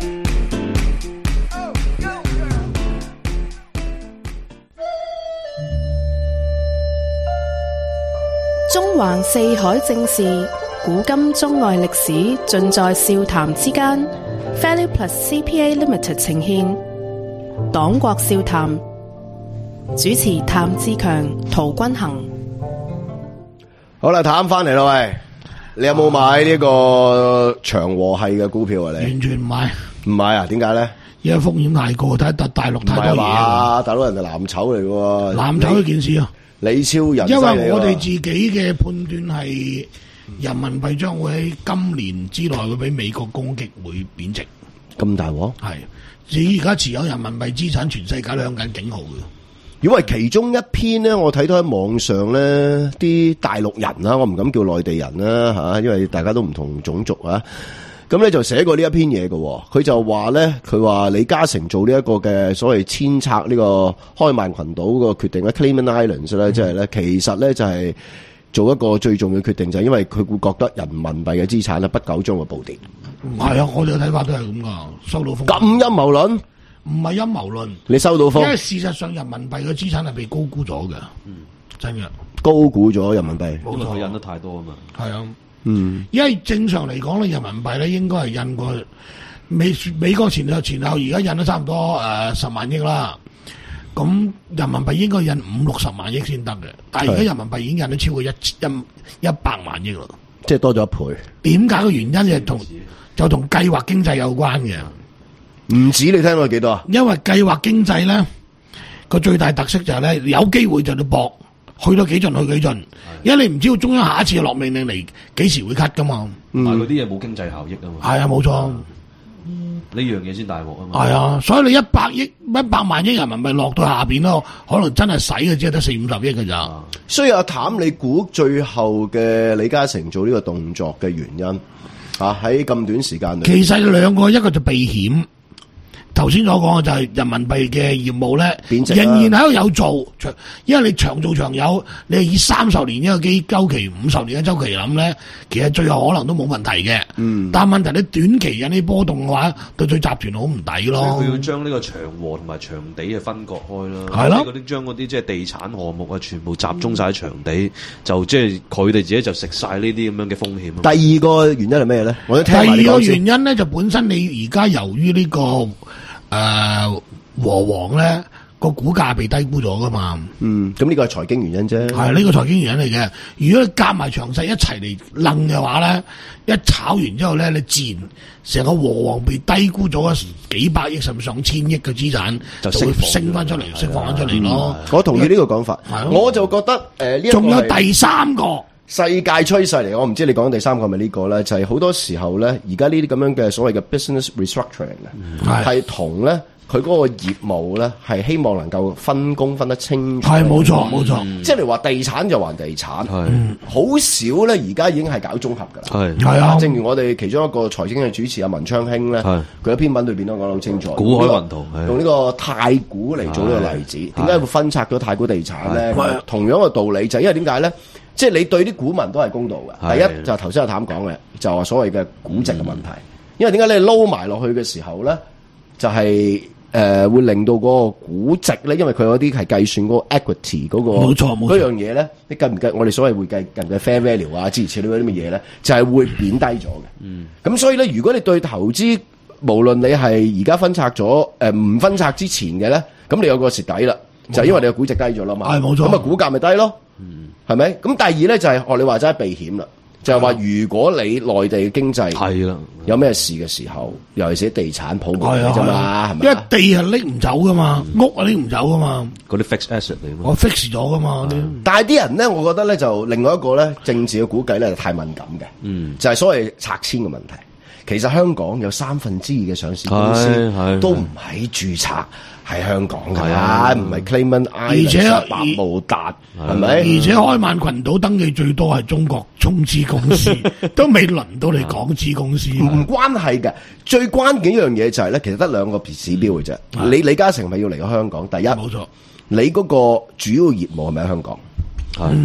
中環四海正事，古今中外歷史，盡在笑談之間。Value Plus C P A Limited 呈獻黨國笑談，主持譚志強、陶君行。 好啦，譚翻嚟啦喂，你有冇買呢個長和系嘅股票啊？你完全唔買， 唔買啊？點解咧？ 因為風險太過，睇大大陸太多嘢啊！大佬人哋藍籌嚟嘅喎， 藍籌呢件事啊， 李超人， 因為我哋自己嘅判斷係人民幣將會喺今年之內會俾美國攻擊，會貶值。 咁大鑊？ 係，至於而家持有人民幣資產，全世界都響緊警號嘅。 因為其中一篇咧，我睇到喺網上咧，啲大陸人啦，我唔敢叫內地人啦吓，因為大家都唔同種族啊。咁咧就寫過呢一篇嘢嘅，佢就話咧，佢話李嘉誠做呢一個嘅所謂遷冊呢個開曼群島個決定咧 Cayman Islands 咧，即係咧，其實咧就係做一個最重要決定，就係因為佢會覺得人民幣嘅資產咧不久將會暴跌。 係啊，我哋嘅睇法都係咁噶，收到風。 咁陰謀論？ 唔係陰謀論， 你收到風？因為事實上人民幣嘅資產係被高估咗嘅，嗯，真嘅高估咗人民幣， 因為佢印得太多啊嘛。 係啊， 嗯， 因為正常嚟講咧，人民幣咧應該係印過美美國前後前後而家印咗差唔多誒十萬億啦，咁人民幣應該印五六十萬億先得嘅，但係而家人民幣已經印咗超過一一一百萬億啦， 即係多咗一倍。點解嘅原因就同就同計劃經濟有關嘅。 唔止，你聽到幾多啊？ 因為計劃經濟咧個最大特色就係咧，有機會就要搏，去到幾盡去幾盡，因為你唔知道中央下一次落命令嚟幾時會 cut 噶嘛。 但係嗰啲嘢冇經濟效益啊嘛。 係啊，冇錯。 呢樣嘢先大鑊啊嘛。 係啊，所以你一百億、一百萬億人民幣落到下邊咯，可能真係使嘅只係得四五十億嘅咋。 所以阿譚，你估最後嘅李嘉誠做呢個動作嘅原因啊？喺咁短時間裏， 其實兩個，一個就避險。頭先所講嘅就係人民幣嘅業務咧，仍然喺度有做，因為你長做長有，你係以三十年一個基周期、五十年嘅周期諗咧，其實最後可能都冇問題嘅。嗯，但係問題你短期引起波動嘅話，對對集團好唔抵咯。 佢要將呢個長和同埋長地嘅分割開啦。 係咯， 嗰啲將嗰啲即係地產項目啊，全部集中晒喺長地，嗯、就即係佢哋自己就食晒呢啲咁樣嘅風險。 第二個原因係咩咧？我聽第二個原因咧，就本身你而家由於呢、這個。誒、呃，和黃咧個股價被低估咗噶嘛？ 嗯，咁呢個係財經原因啫。 係呢、這個財經原因嚟嘅。如果你夾埋詳細一齊嚟楞嘅話咧，一炒完之後咧，你自然成個和黃被低估咗幾百億甚至上千億嘅資產就會升翻出嚟，釋放翻出嚟咯、嗯。 我同意呢個講法。我就覺得誒，呢仲有第三個世界趨勢嚟。我唔知你講第三個係咪呢個咧？就係、是、好多時候咧，而家呢啲咁樣嘅所謂嘅 business restructuring 嘅，係同咧佢嗰個業務咧係希望能夠分工分得清楚。 係冇錯冇錯， 即係你話地產就還地產，係好少咧。而家已經係搞綜合噶啦。係係啊， 正如我哋其中一個財經嘅主持阿文昌興咧，佢一篇文裏邊都講得好清楚。 股海雲圖用呢個太古嚟做呢個例子，點解會分拆咗太古地產咧？同樣嘅道理就係因為點解咧？即係你對啲股民都係公道嘅。第一就係頭先阿譚講嘅，就話所謂嘅估值嘅問題。嗯、因為點解你撈埋落去嘅時候咧，就係、是、誒、呃、會令到嗰個估值咧，因為佢嗰啲係計算嗰個 equity 嗰、那個冇錯冇錯嗰樣嘢咧，你計唔計我哋所謂會計人嘅 fair value 啊，諸如此類嗰啲乜嘢咧，就係、是、會貶低咗嘅。嗯，咁所以咧，如果你對投資，無論你係而家分拆咗誒唔分拆之前嘅咧，咁你有個蝕底啦，就係、是、因為你嘅估值低咗啦嘛。係冇錯，咁啊股價咪低咯。嗯，係咪？咁第二咧就係、是、學你話齋避險啦，就係、是、話如果你內地嘅經濟係啦，有咩事嘅時候，尤其是地產泡沫嘅啫嘛，係咪？因為地係拎唔走噶嘛，嗯、屋啊拎唔走噶嘛，嗰啲 fixed asset 嚟。我 fix 咗噶嘛。但係啲人咧，我覺得咧就另外一個咧政治嘅估計咧就太敏感嘅，嗯，就係、是、所謂拆遷嘅問題。其實香港有三分之二嘅上市公司都唔喺註冊喺香港㗎啦，唔係 Cayman Islands、百慕達，係咪？而且開曼群島登記最多係中國中資公司，都未輪到你港資公司。唔關係嘅，最關鍵一樣嘢就係、是、咧，其實得兩個指標嘅啫。你李嘉誠咪要嚟到香港？第一，冇錯，你嗰個主要業務係咪喺香港？係。係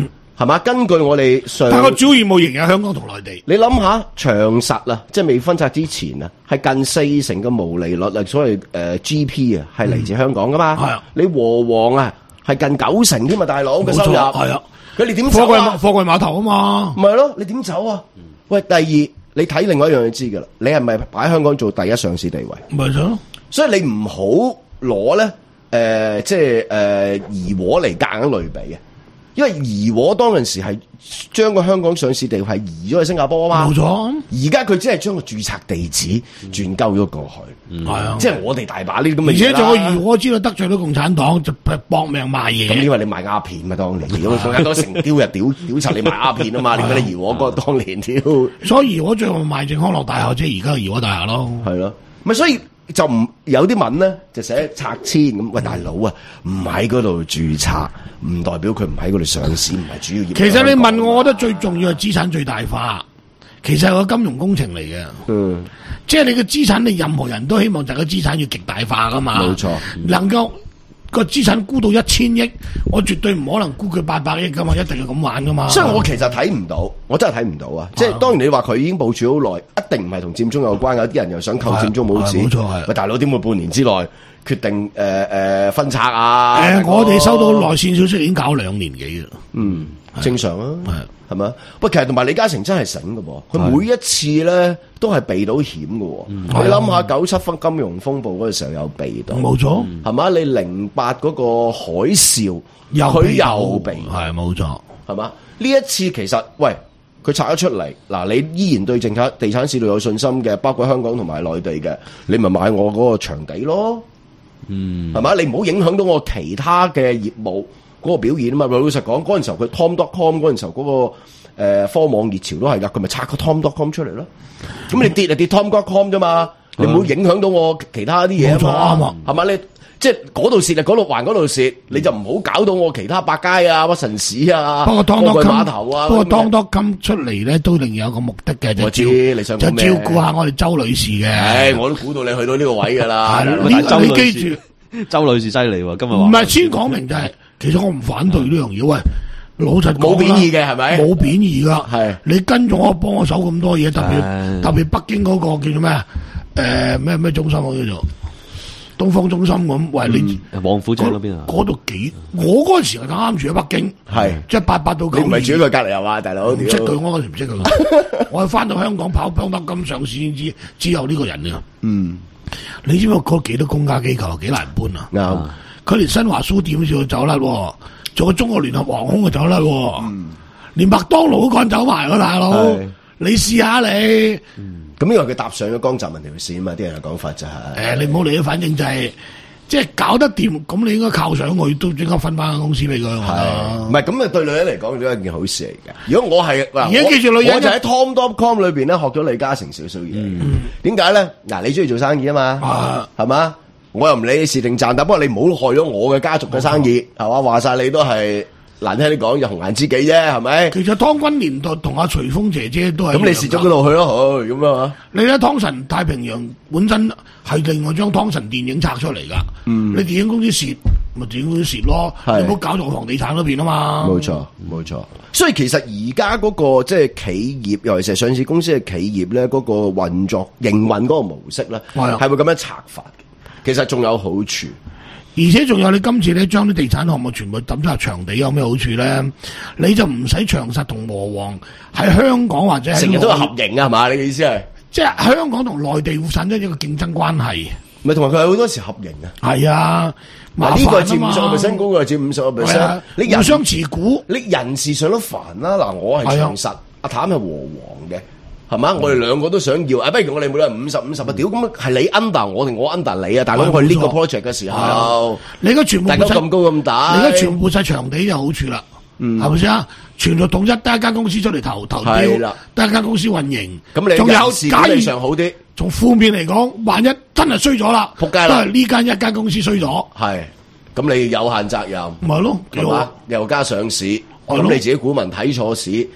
係嘛？根據我哋上， 但係個主要業務仍然喺香港同內地。 你諗下長實啊，即係未分拆之前啊，係近四成嘅毛利率啊，所謂誒 G P 啊，係嚟自香港噶嘛。係、嗯、啊，你和黃啊，係近九成添啊，大佬嘅收入。係啊，佢哋點走啊？ 貨櫃碼頭啊嘛。 唔係咯，你點走啊？嗯、喂，第二你睇另外一樣嘢知噶啦，你係咪擺香港做第一上市地位？ 咪就咯。所以你唔好攞咧誒，即係誒怡和嚟夾硬類比嘅。因為怡和當陣時係將個香港上市地位係移咗去新加坡啊嘛，冇錯。而家佢只係將個註冊地址轉交咗過去，係、嗯、啊，即係我哋大把呢啲咁嘅嘢。而且仲有怡和知道得罪咗共產黨，就搏命賣嘢。咁因為你賣鴉片嘛，當年如果更加多成雕日屌屌柒你賣鴉片啊嘛，點解你怡和嗰當年屌？ 所以怡和最後賣正康樂大廈，即係而家嘅怡和大廈咯， 係咯，咪所以。就唔有啲文咧，就寫拆遷咁。喂，大佬啊，唔喺嗰度註冊，唔代表佢唔喺嗰度上市，唔係主要業務。 其實你問我，我覺得最重要係資產最大化，其實係個金融工程嚟嘅。嗯，即係你嘅資產，你任何人都希望就係個資產要極大化噶嘛。冇錯，嗯、能夠個資產估到一千億，我絕對唔可能估佢八百億噶嘛，一定係咁玩噶嘛。 所以我其實睇唔到，我真係睇唔到啊！即係當然你話佢已經部署好耐，一定唔係同佔中有關。有啲人又想扣佔中冇錢，冇錯係。喂，大佬點會半年之內決定誒誒、呃呃、分拆啊？誒、 呃，我哋收到內線消息已經搞兩年幾啦。 嗯，正常啊，係係咪？喂，其實同埋李嘉誠真係醒㗎噃，佢每一次咧都係避到險㗎。你諗下九七分金融風暴嗰個時候有避到，冇錯，係嘛？你零八嗰個海嘯，佢又避，係冇錯，係嘛？呢一次其實喂。佢拆咗出嚟，嗱你依然對政策地產市道有信心嘅，包括香港同埋內地嘅，你咪買我嗰個場地咯，嗯，係嘛？你唔好影響到我其他嘅業務嗰個表現啊嘛。老實講，嗰陣時候佢 Tom dot com 嗰陣時候嗰、那個、呃、科網熱潮都係㗎，佢咪拆個 Tom dot com 出嚟咯。咁、嗯、你跌就跌 Tom dot com 啫嘛，你唔好影響到我其他啲嘢啊嘛，係嘛？你即係嗰度蝕啊，嗰度還嗰度蝕，你就唔好搞到我其他百佳啊、屈臣氏啊、 不過當多碼頭啊。 不過當多金出嚟咧，都另有一個目的嘅，就照你想就照顧下我哋周女士嘅。 唉，我都估到你去到呢個位㗎啦。 你你記住，周女士犀利喎，今日話。唔係先講明就係、是，其實我唔反對呢樣嘢。喂，老實講冇貶義嘅係咪？ 冇貶義㗎。係你跟咗我幫我手咁多嘢，特別特別北京嗰個叫做咩？誒咩咩中心嗰叫做？東方中心咁，喂你王府井嗰邊啊？ 嗰度幾？我嗰陣時係啱住喺北京，係即係八八到九。 你唔係住喺佢隔離又話大佬？唔識佢，我嗰時唔識佢。我係翻到香港跑邦德金上市先知，只有呢個人啊。嗯，你知唔知嗰幾多公家機構幾難搬啊？啱，佢連新華書店都要走甩，仲有中國聯合航空就走甩，嗯，連麥當勞都趕走埋咯，大佬。你試下你。嗯咁因為佢搭上咗江澤民條線啊嘛，啲人嘅講法就係、是，誒、 欸、你唔好理，反正就係、是，即係搞得掂，咁你應該靠上去，都應該分翻間公司俾佢。係， 唔係咁啊？對女人嚟講都係一件好事嚟嘅。如果我係， 而家記住女人， 我就喺 Tom dot com 裏邊咧學咗李嘉誠少少嘢。點解咧？嗱，你中意做生意啊嘛，係嘛？我又唔理你蝕定賺，但不過你唔好害咗我嘅家族嘅生意，係嘛？話晒你都係。難聽啲講，有紅顏知己啫，係咪？其實湯君年代同阿徐峰姐姐都係咁，你蝕咗嗰度去咯，咁啊嘛。你睇湯臣太平洋本身係另外將湯臣電影拆出嚟噶，嗯，你電影公司蝕，咪電影公司蝕咯，你唔好搞到房地產嗰邊啊嘛。冇錯，冇錯。所以其實而家嗰個即係企業，尤其是上市公司嘅企業咧，嗰個運作營運嗰個模式咧，係會咁樣拆法嘅。其實仲有好處。而且仲有你今次咧將啲地產項目全部抌晒場地有咩好處咧？你就唔使長實同和黃喺香港或者成日都係合營啊，係嘛？你嘅意思係即係香港同內地會產生一個競爭關係。咪同埋佢係好多時合營啊。係啊，嗱呢個係佔五十個 percent，嗰個係佔五十個 percent。你互相持股，你人事上都煩啦。嗱，我係長實，阿譚係和黃嘅。係嘛？我哋兩個都想要，啊，不如我哋每人五十五十啊！屌，咁係你 under 我定我 under 你啊？大佬去呢個 project 嘅時候，你而家全部大家咁高咁大，你而家全部晒場地就好處啦，係咪先啊？全部統一得一間公司出嚟投投標，得一間公司運營，咁你仲有假如上好啲。從負面嚟講，萬一真係衰咗啦，仆街啦，都係呢間一間公司衰咗。係，咁你有限責任，咪係咯，係嘛？又加上市，咁你自己股民睇錯市。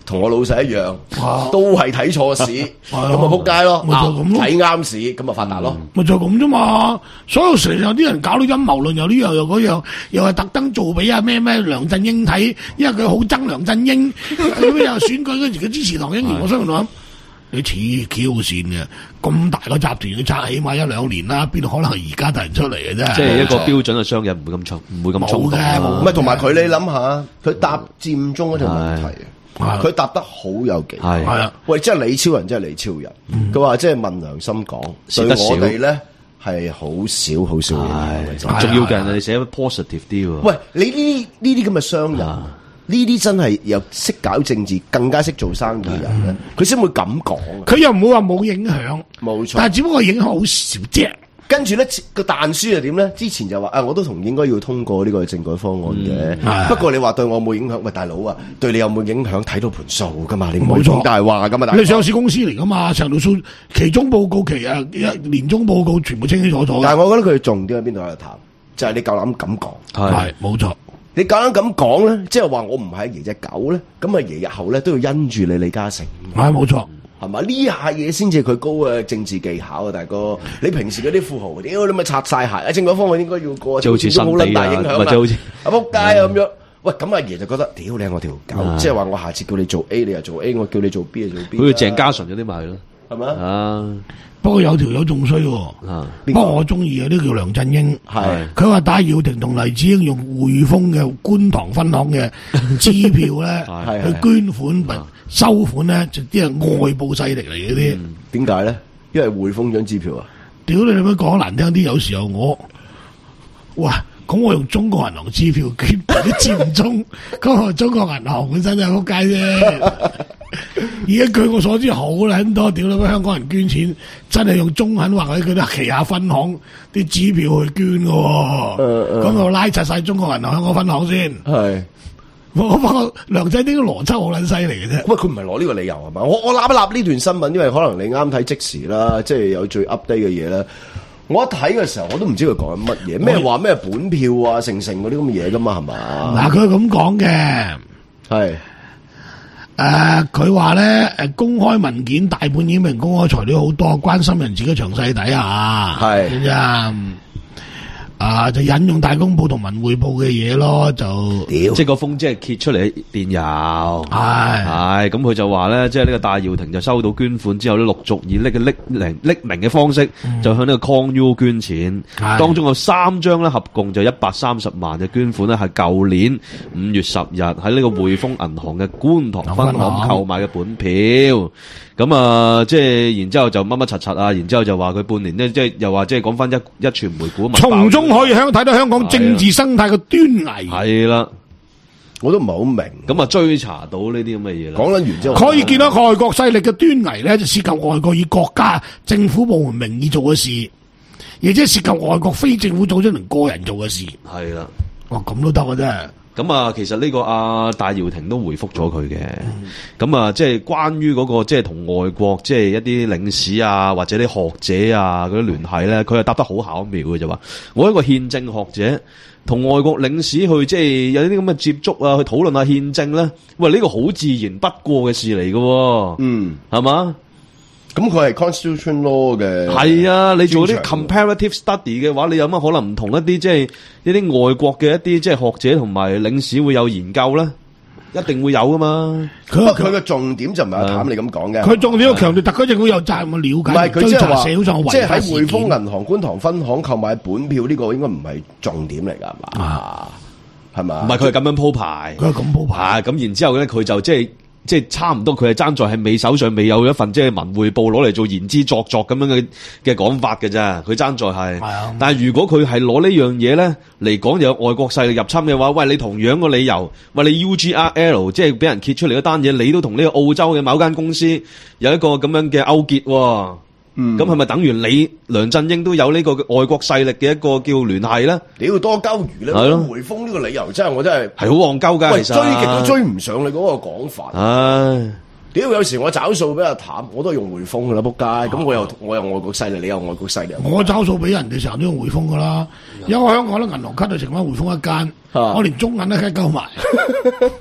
同我老細一樣，都係睇錯市，咁啊仆街咯，睇啱市，咁啊發達咯， 咪就咁啫嘛。所有成日有啲人搞到陰謀論，又呢樣又嗰樣，又係特登做俾啊咩咩梁振英睇，因為佢好憎梁振英，咁又選舉嗰時佢支持唐英年，我相信諗你黐 Q 線嘅，咁大個集團要拆起碼一兩年啦，邊度可能係而家突然出嚟嘅啫？ 即係一個標準嘅商人唔會咁衝，唔會咁衝動。 唔係同埋佢，你諗下，佢答佔中嗰條問題。佢答得好有技巧，係啊！喂，即係李超人，即係李超人。佢話即係問良心講，對我哋咧係好少好少嘢。 仲要嘅，你寫 positive 啲喎。 喂，你呢呢啲咁嘅商人，呢啲真係又識搞政治，更加識做生意人咧，佢先會咁講。 佢又唔會話冇影響， 冇錯。 但係只不過影響好少啫。 跟住咧個彈書係點咧？之前就話啊，我都同應該要通過呢個政改方案嘅。嗯、不過你話對我冇影響，喂大佬啊，對你有冇影響睇到盤數噶嘛？你唔好講大話噶嘛？你上市公司嚟噶嘛？成條數期中報告期啊，年中報告全部清清楚楚。 但係我覺得佢重點喺邊度喺度談，就係、是、你夠膽咁講。 係冇錯， 你夠膽咁講咧，即係話我唔係阿爺隻狗咧，咁阿爺日後咧都要因住你李嘉誠。 係冇錯。 係嘛？呢下嘢先至佢高嘅政治技巧啊，大哥！你平時嗰啲富豪，屌你咪擦晒鞋啊！政改方案應該要過， 就好似新地啊，或者好似阿仆街啊咁樣。喂，咁阿爺就覺得屌你係我條狗，即係話我下次叫你做 A， 你又做 A， 我叫你做 B 就做 B。 好似鄭家純嗰啲咪係咯， 係咪啊？ 不過有條友仲衰喎，不過我中意啊！呢個叫梁振英，係佢話戴耀廷同黎智英用匯豐嘅觀塘分行嘅支票咧去捐款。收款咧，就啲係外部勢力嚟嘅啲， 點解咧？因為匯豐張支票啊！ 屌你，你乜講難聽啲？有時候我，哇！咁我用中國銀行支票捐啲佔中，咁我中國銀行本身就係撲街啫。而家據我所知好撚多，屌你乜香港人捐錢，真係用中銀或者佢啲旗下分行啲支票去捐嘅，咁我拉柒晒中國銀行香港分行先。係。我發覺梁振英嘅邏輯好撚犀利嘅啫。 喂，佢唔係攞呢個理由係嘛？我我揦一揦呢段新聞，因為可能你啱睇即時啦，即係有最 update 嘅嘢啦。我一睇嘅時候，我都唔知佢講緊乜嘢，咩話咩本票啊、成成嗰啲咁嘅嘢噶嘛，係嘛？ 嗱，佢係咁講嘅， 係誒，佢話咧誒，公開文件大半已經公開材料好多，關心人自己詳細睇下，係啊。啊！就引用大公報同文匯報嘅嘢咯，就即係個封即係揭出嚟電郵，係係咁佢就話咧，即係呢個戴耀廷就收到捐款之後咧，陸續以呢個匿名匿名嘅方式，嗯、就向呢個 Con U 捐錢，當中有三張咧，合共就一百三十萬嘅捐款咧，係舊年五月十日喺呢個匯豐銀行嘅觀塘分行購買嘅本票。咁啊，即係然之後就乜乜柒柒啊，然之後就話佢半年咧，即係又話即係講翻一一傳媒股， 從中可以香睇到香港政治生態嘅端倪。 係啦， 我都唔係好明。 咁啊，追查到呢啲咁嘅嘢啦。 講緊完之後， 可以見到外國勢力嘅端倪咧，就涉及外國以國家政府部門名義做嘅事，亦即係涉及外國非政府組織同個人做嘅事。 係啦， 哇，咁都得嘅啫。 咁啊，其實呢個阿戴耀廷都回覆咗佢嘅。咁啊，即係關於嗰個即係同外國即係一啲領事啊，或者啲學者啊嗰啲聯繫咧，佢係答得好巧妙嘅，就話我一個憲政學者同外國領事去即係有啲咁嘅接觸啊，去討論下憲政咧，喂，呢個好自然不過嘅事嚟嘅。嗯，係嘛？ 咁佢係 constitution law 嘅， 係啊！你做啲 comparative study 嘅話，你有乜可能唔同一啲即係一啲外國嘅一啲即係學者同埋領事會有研究咧？一定會有噶嘛。 不過佢嘅重點就唔係阿譚你咁講嘅。 佢重點要強調特區政府有責任去了解。 唔係佢即係話，即係喺匯豐銀銀行觀塘分行購買本票呢個應該唔係重點嚟㗎，係嘛？啊，係嘛？ 唔係佢係咁樣鋪排， 佢係咁鋪排。 咁然之後咧，佢就即係。即係差唔多，佢係爭在係未手上未有一份即係文匯報攞嚟做言之鑿鑿咁樣嘅嘅講法嘅啫。佢爭在係，啊、但係如果佢係攞呢樣嘢咧嚟講有外國勢力入侵嘅話，喂，你同樣個理由，喂，你 U G R L 即係俾人揭出嚟嗰單嘢，你都同呢個澳洲嘅某間公司有一個咁樣嘅勾結喎。嗯，咁係咪等於你梁振英都有呢個外國勢力嘅一個叫聯繫咧？ 你要多鳩餘咧，匯豐呢個理由真係我真係係好戇鳩噶， 喂， 其實追極都追唔上你嗰個講法。唉，屌，有時我找數俾阿譚，我都係用匯豐噶啦，仆街。咁我又我有外國勢力，你有外國勢力。 我找數俾人哋成日都用匯豐噶啦，因為香港咧銀行卡就剩翻匯豐一間，我連中銀都卡鳩埋。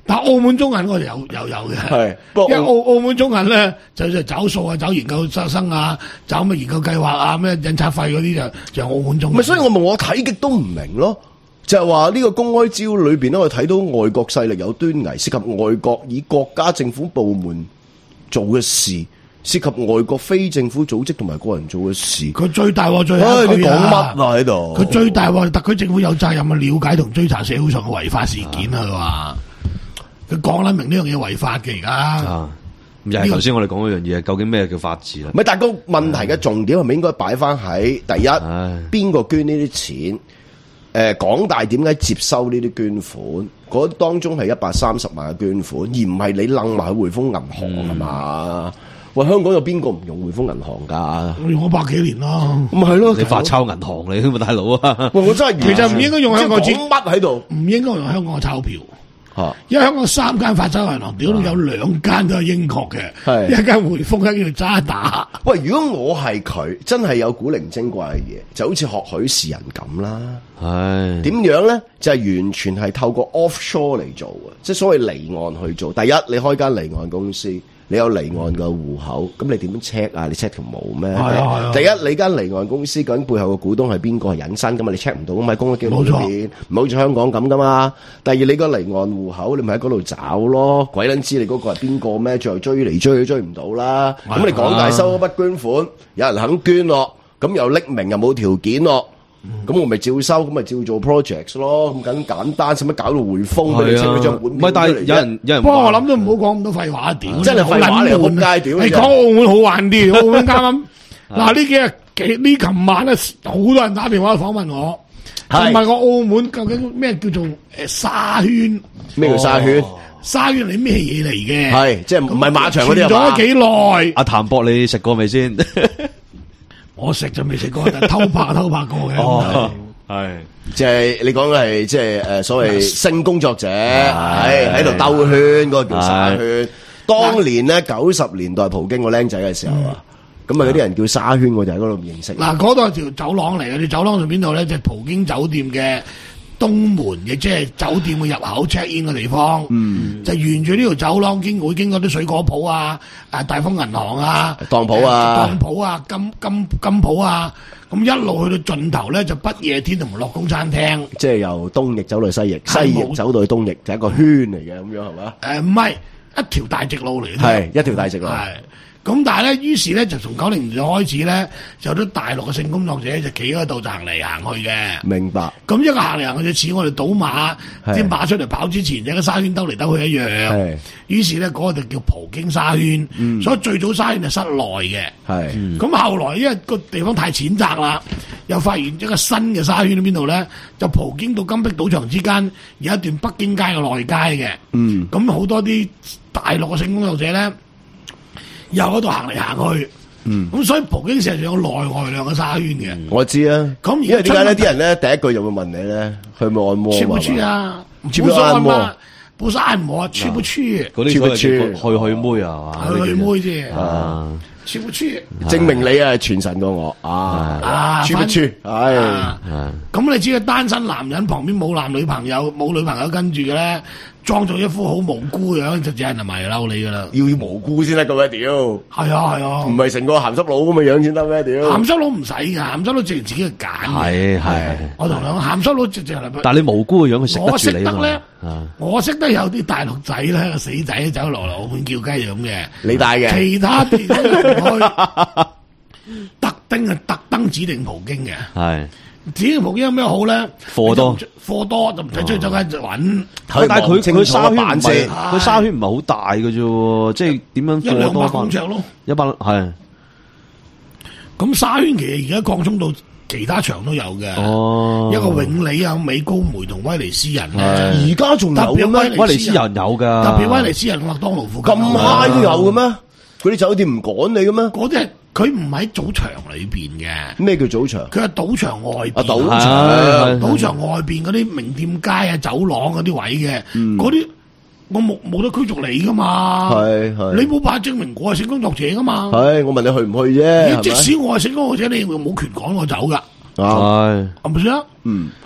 但澳門中銀我哋有有有嘅，因為澳澳門中銀咧就就找數啊，找研究生啊，找咩研究計劃啊，咩印刷費嗰啲就就澳門中銀。 咪所以我問我睇極都唔明咯，就係話呢個公開資料裏邊咧，我睇到外國勢力有端倪，涉及外國以國家政府部門做嘅事，涉及外國非政府組織同埋個人做嘅事。 佢最大鑊最係你講乜啊喺度？ 佢最大鑊特區政府有責任去了解同追查社會上嘅違法事件啊！佢話佢講得明呢樣嘢違法嘅而家。 啊，又係頭先我哋講嗰樣嘢，究竟咩叫法治啦？ 唔係，但係個問題嘅重點係咪應該擺翻喺第一，邊個捐呢啲錢？誒，港大點解接收呢啲捐款？嗰當中係一百三十萬嘅捐款，而唔係你楞埋去匯豐銀行係嘛？喂，香港有邊個唔用匯豐銀行㗎？ 我用咗百幾年啦， 咁咪係咯。 你發鈔銀行嚟㗎嘛，大佬啊！ 喂，我真係其實唔應該用香港錢， 乜喺度？ 唔應該用香港嘅鈔票。因為香港三間發鈔銀行，屌有兩間都係英國嘅，一間匯豐，一間叫渣打。 喂，如果我係佢，真係有古靈精怪嘅嘢，就好似學許仕仁咁啦。係點樣咧？就係、是、完全係透過 offshore 嚟做嘅，即係所謂離岸去做。第一，你開間離岸公司，你有離岸嘅戶口，咁你點樣 check 啊？你 check 條毛咩？係啊係啊。第一，你間離岸公司究竟背後嘅股東係邊個係隱身噶嘛？你 check 唔到咁喺公開記錄裏邊，唔好似香港咁噶嘛。第二，你個離岸戶口，你咪喺嗰度找咯。鬼撚知你嗰個係邊個咩？最後追嚟追去追唔到啦。咁你港大收嗰筆捐款，有人肯捐咯，咁又匿名又冇條件咯。咁、嗯、我咪照收，咁咪照做 projects 咯，咁緊簡單，使乜搞到匯豐俾你清咗張本？ 唔係，但係有人有人， 不過我諗都唔好講咁多廢話，屌、啊， 真係廢話嚟，仆街屌！ 你講澳門好玩啲，澳門啱啱嗱呢幾日幾呢琴晚咧，好多人打電話訪問我，問我澳門究竟咩叫做誒沙圈？ 咩叫沙圈？ 哦、沙圈係咩嘢嚟嘅？係即係唔係馬場嗰啲啊？ 傳咗幾耐？ 阿譚博，你食過未先？ 我食就未食過，但偷拍偷拍過嘅。 哦，係，即係你講嘅係即係誒所謂性工作者，係喺度兜圈，嗰個叫沙圈。當年咧九十年代葡京個僆仔嘅時候啊，咁啊嗰啲人叫沙圈，我就喺嗰度認識。嗱， 嗰度係條走廊嚟嘅，啲走廊上邊度咧就係葡京酒店嘅東門嘅，即係酒店嘅入口 check in 嘅地方。嗯，就沿住呢條走廊經會經過啲水果鋪啊、誒大豐銀行啊、 當鋪啊、 當鋪啊、金金金鋪啊，咁一路去到盡頭咧就不夜天同埋樂宮餐廳。即係由東翼走到西翼，西翼走到去東翼，就係一個圈嚟嘅，咁樣係嘛？誒唔係一條大直路嚟嘅， 係一條大直路。係。 咁但係咧，於是咧就從九零年代開始咧，就有啲大陸嘅性工作者就企喺度行嚟行去嘅。明白。咁一個行嚟行去就似我哋賭馬，啲馬出嚟跑之前，有個沙圈兜嚟兜去一樣。係。於是咧，嗰、那個就叫葡京沙圈。嗯。所以最早沙圈係室內嘅。係。咁、嗯、後來因為個地方太淺窄啦，又發現一個新嘅沙圈喺邊度咧？就葡京到金碧賭場之間有一段北京街嘅內街嘅。嗯。咁好多啲大陸嘅性工作者咧。由嗰度行嚟行去，嗯，咁所以葡京成日有內外兩個沙圈嘅。我知啊，咁而家點解呢啲人咧第一句就會問你咧，去唔去按摩？去唔去啊？去唔去按摩？不是按摩，去唔去？嗰啲去唔去？去去妹啊？去去妹啫。啊，去唔去？證明你啊傳神過我啊！啊，去唔去？係。咁你知個單身男人旁邊冇男女朋友，冇女朋友跟住嘅咧？裝作一副好無辜嘅樣，就只係人埋嬲你噶啦，要無辜先得噶咩？屌，係啊係啊，唔係成個鹹濕佬咁嘅樣先得咩？屌，鹹濕佬唔使噶，鹹濕佬自然自己去揀。係係，我同你講，鹹濕佬直直嚟。但係你無辜嘅樣，佢食得住你。我識得咧，我識得有啲大陸仔咧，個死仔走落嚟澳門叫雞咁嘅。你帶嘅，其他地方唔去，特登係特登指定葡京嘅。係。指定葡京有咩好咧？貨多，貨多就唔使出去周街就揾。但係佢佢沙圈唔係，佢沙圈唔係好大嘅啫，即係點樣？一兩百公尺咯，一百係。咁沙圈其實而家擴充到其他場都有嘅。哦，一個永利啊、美高梅同威尼斯人咧，而家仲有嘅咩？威尼斯人有噶，特別威尼斯人麥當勞附近咁嗨都有嘅咩？嗰啲酒店唔趕你嘅咩？嗰啲係。佢唔喺賭場裏邊嘅。咩叫賭場？佢係賭場外邊。啊，賭場，賭場外邊嗰啲名店街啊、走廊嗰啲位嘅，嗰啲我冇冇得驅逐你噶嘛？係係。你冇辦法證明我係性工作者噶嘛？係，我問你去唔去啫？即使我係性工作者，你冇權趕我走噶。係，係咪先？嗯。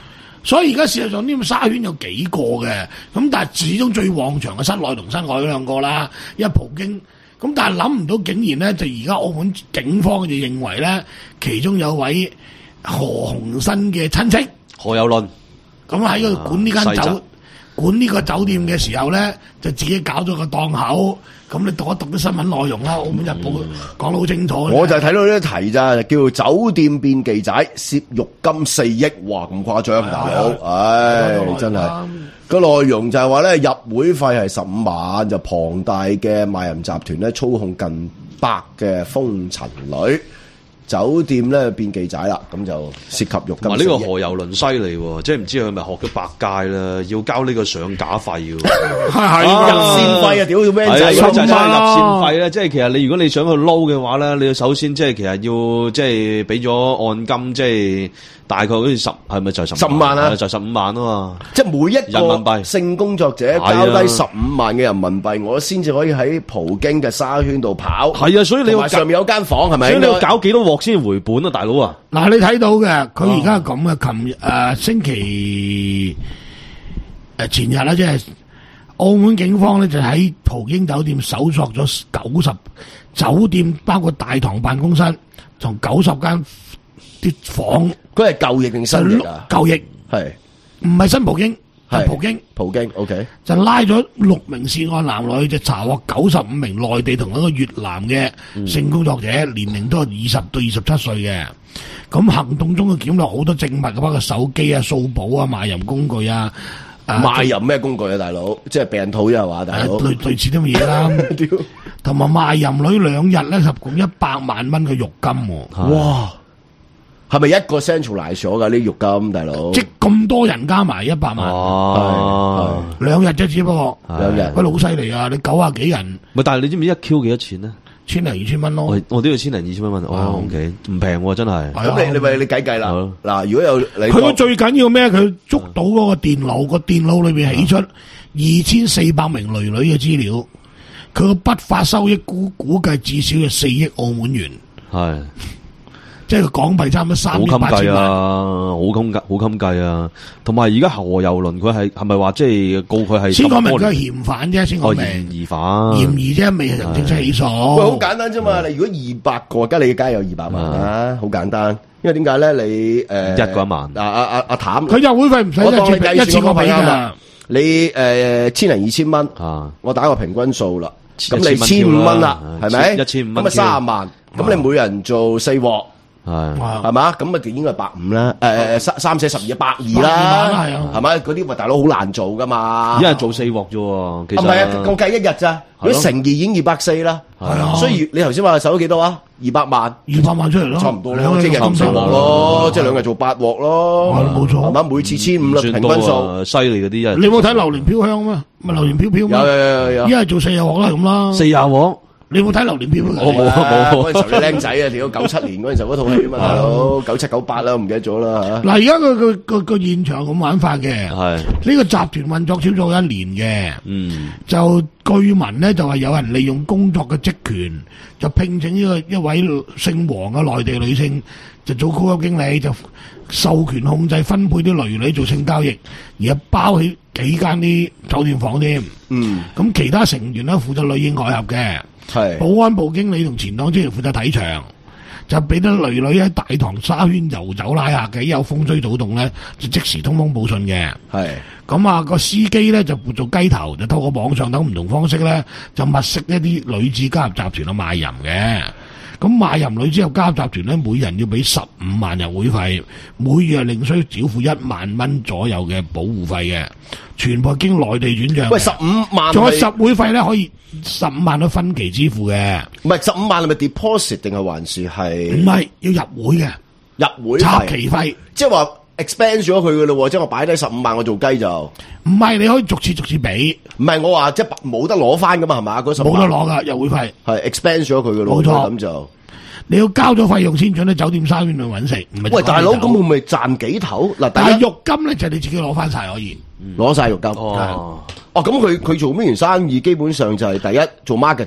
所以而家事實上呢個沙圈有幾個嘅，咁但係始終最旺場嘅室內同室外嗰兩個啦，一葡京。咁但係諗唔到竟然咧，就而家澳門警方就認為咧，其中有位何鴻燊嘅親戚何有倫， 咁喺嗰度管呢間酒、啊、管呢個酒店嘅時候咧，就自己搞咗個檔口。咁你讀一讀啲新聞內容啦，《澳門日報》講得好清楚。 我就係睇到呢啲題咋，叫做酒店變妓仔，涉辱金四億，哇咁誇張，大佬，唉，真係個內容就係話咧，入會費係十五萬，就龐大嘅賣淫集團咧操控近百嘅風塵女。酒店咧變妓仔啦，咁就涉及辱金。 呢個何猷倫犀利喎，即係唔知佢係咪學咗百佳啦，要交呢個上架費喎。 係入線費啊，屌要咩仔？ 就係真係入線費咧，即係其實你如果你想去撈嘅話咧，你要首先即係其實要即係俾咗按金，即係大概好似十係咪就係十十五萬啊？ 就十五萬啊嘛。 即係每一個人民幣性工作者交低十五萬嘅人民幣，我先至可以喺葡京嘅沙圈度跑。 係啊，所以你要上面有間房係咪？ 所以你要搞幾多鑊先回本啊，大佬啊！ 嗱，你睇到嘅，佢而家係咁嘅。琴日誒星期誒前日啦，即係澳門警方咧就喺葡京酒店搜索咗九十酒店，包括大堂辦公室同九十間啲房。 佢係舊翼定新翼啊？ 舊翼係唔係新葡京？係葡京， 葡京 OK 就拉咗六名涉案男女，就查獲九十五名內地同一個越南嘅性工作者，嗯、年齡都係二十到二十七歲嘅。咁行動中嘅檢獲好多證物，包括手機啊、數寶啊、賣淫工具啊。 賣淫咩工具啊，大佬？即係避孕套啫係嘛，大佬？ 類類似啲咁嘢啦。同埋賣淫女兩日咧，合共一百萬蚊嘅肉金喎。 哇！係咪一個 centralize 咗㗎？呢肉金大佬？ 即咁多人加埋一百萬。 哦， 兩日啫，只不過兩日。 喂，好犀利啊！你九啊幾人？ 咪但係你知唔知一 Q 幾多錢咧？ 千零二千蚊咯。 我我都要千零二千蚊。哦 ，OK，唔平喎，真係。 咁你你咪你計計啦。嗱，如果有你， 佢最緊要咩？佢捉到嗰個電腦，個電腦裏邊起出二千四百名女女嘅資料，佢個不法收益估估計至少有四億澳門元。 係。 即係港幣差唔多三億八千萬， 好襟計，好襟計啊！同埋而家何猷倫佢係係咪話即係告佢係？ 先講明佢係嫌犯啫，先講明。 嫌疑犯， 嫌疑啫，未係正式起訴。 喂，好簡單啫嘛！你如果二百個，而家你梗係有二百萬啦，好簡單。因為點解咧？你誒一個一萬。 阿阿阿阿譚， 佢入會費唔使一次過俾㗎。 你誒千零二千蚊，我打個平均數啦。咁你千五蚊啦，係咪？ 一千五蚊。 咁啊三十萬，咁你每人做四鑊。係，係嘛？咁啊，應該係百五啦。誒誒，三三四十二，百二啦，係咪？嗰啲喂大佬好難做噶嘛。 一日做四鑊啫，其實唔係啊，我計一日咋？如果乘二已經二百四啦。係啊。所以你頭先話手咗幾多啊？二百萬， 二百萬出嚟咯， 差唔多咯。即係咁四鑊咯，即係兩日做八鑊咯。 冇錯， 係嘛？每次千五啦，平均數。 犀利嗰啲人。 你冇睇榴蓮飄香咩？咪榴蓮飄飄咩？ 有有有有。 一係做四日鑊啦，咁啦。 四日鑊。 你有冇睇榴蓮飄？ 我冇冇，嗰陣時候你僆仔啊，屌九七年嗰陣時候嗰套戲啊嘛，大佬九七九八啦，唔記得咗啦嚇。 嗱，而家個個個個現場咁玩法嘅，係呢個集團運作超咗一年嘅，嗯，就據聞咧就係有人利用工作嘅職權，就聘請呢個一位姓黃嘅內地女性，就做高級經理，就授權控制分配啲女女做性交易，而家包起幾間啲酒店房添，嗯，咁其他成員咧負責裏應外合嘅。係保安部經理同前檔職員負責睇場，就俾啲女女喺大堂沙圈遊走拉客嘅，有風吹草動咧就即時通風報信嘅。係咁啊，個司機咧就做雞頭，就透過網上等唔同方式咧就物色一啲女子加入集團去賣淫嘅。咁賣淫女之後加入集團咧，每人要俾十五萬入會費，每月另需繳付一萬蚊左右嘅保護費嘅，全部經內地轉賬。 喂，十五萬， 仲有十會費咧，可以十五萬都分期支付嘅。 唔係十五萬係咪 deposit 定係還是係？ 唔係要入會嘅， 入會插期費， 即係話 expand 咗佢嘅咯，即係我擺低十五萬，我做雞就。 唔係，你可以逐次逐次俾。 唔係我話即係冇得攞翻噶嘛，係嘛？嗰十冇得攞噶入會費， 係 expand 咗佢嘅咯。冇錯，咁就你要交咗費用先准喺酒店沙圈度搵食。 喂，大佬，咁會唔會賺幾頭？嗱， 但係肉金咧就你自己攞翻晒可以， 攞晒肉金。哦，哦，咁佢佢做咩嘢生意？基本上就係第一做 marketing，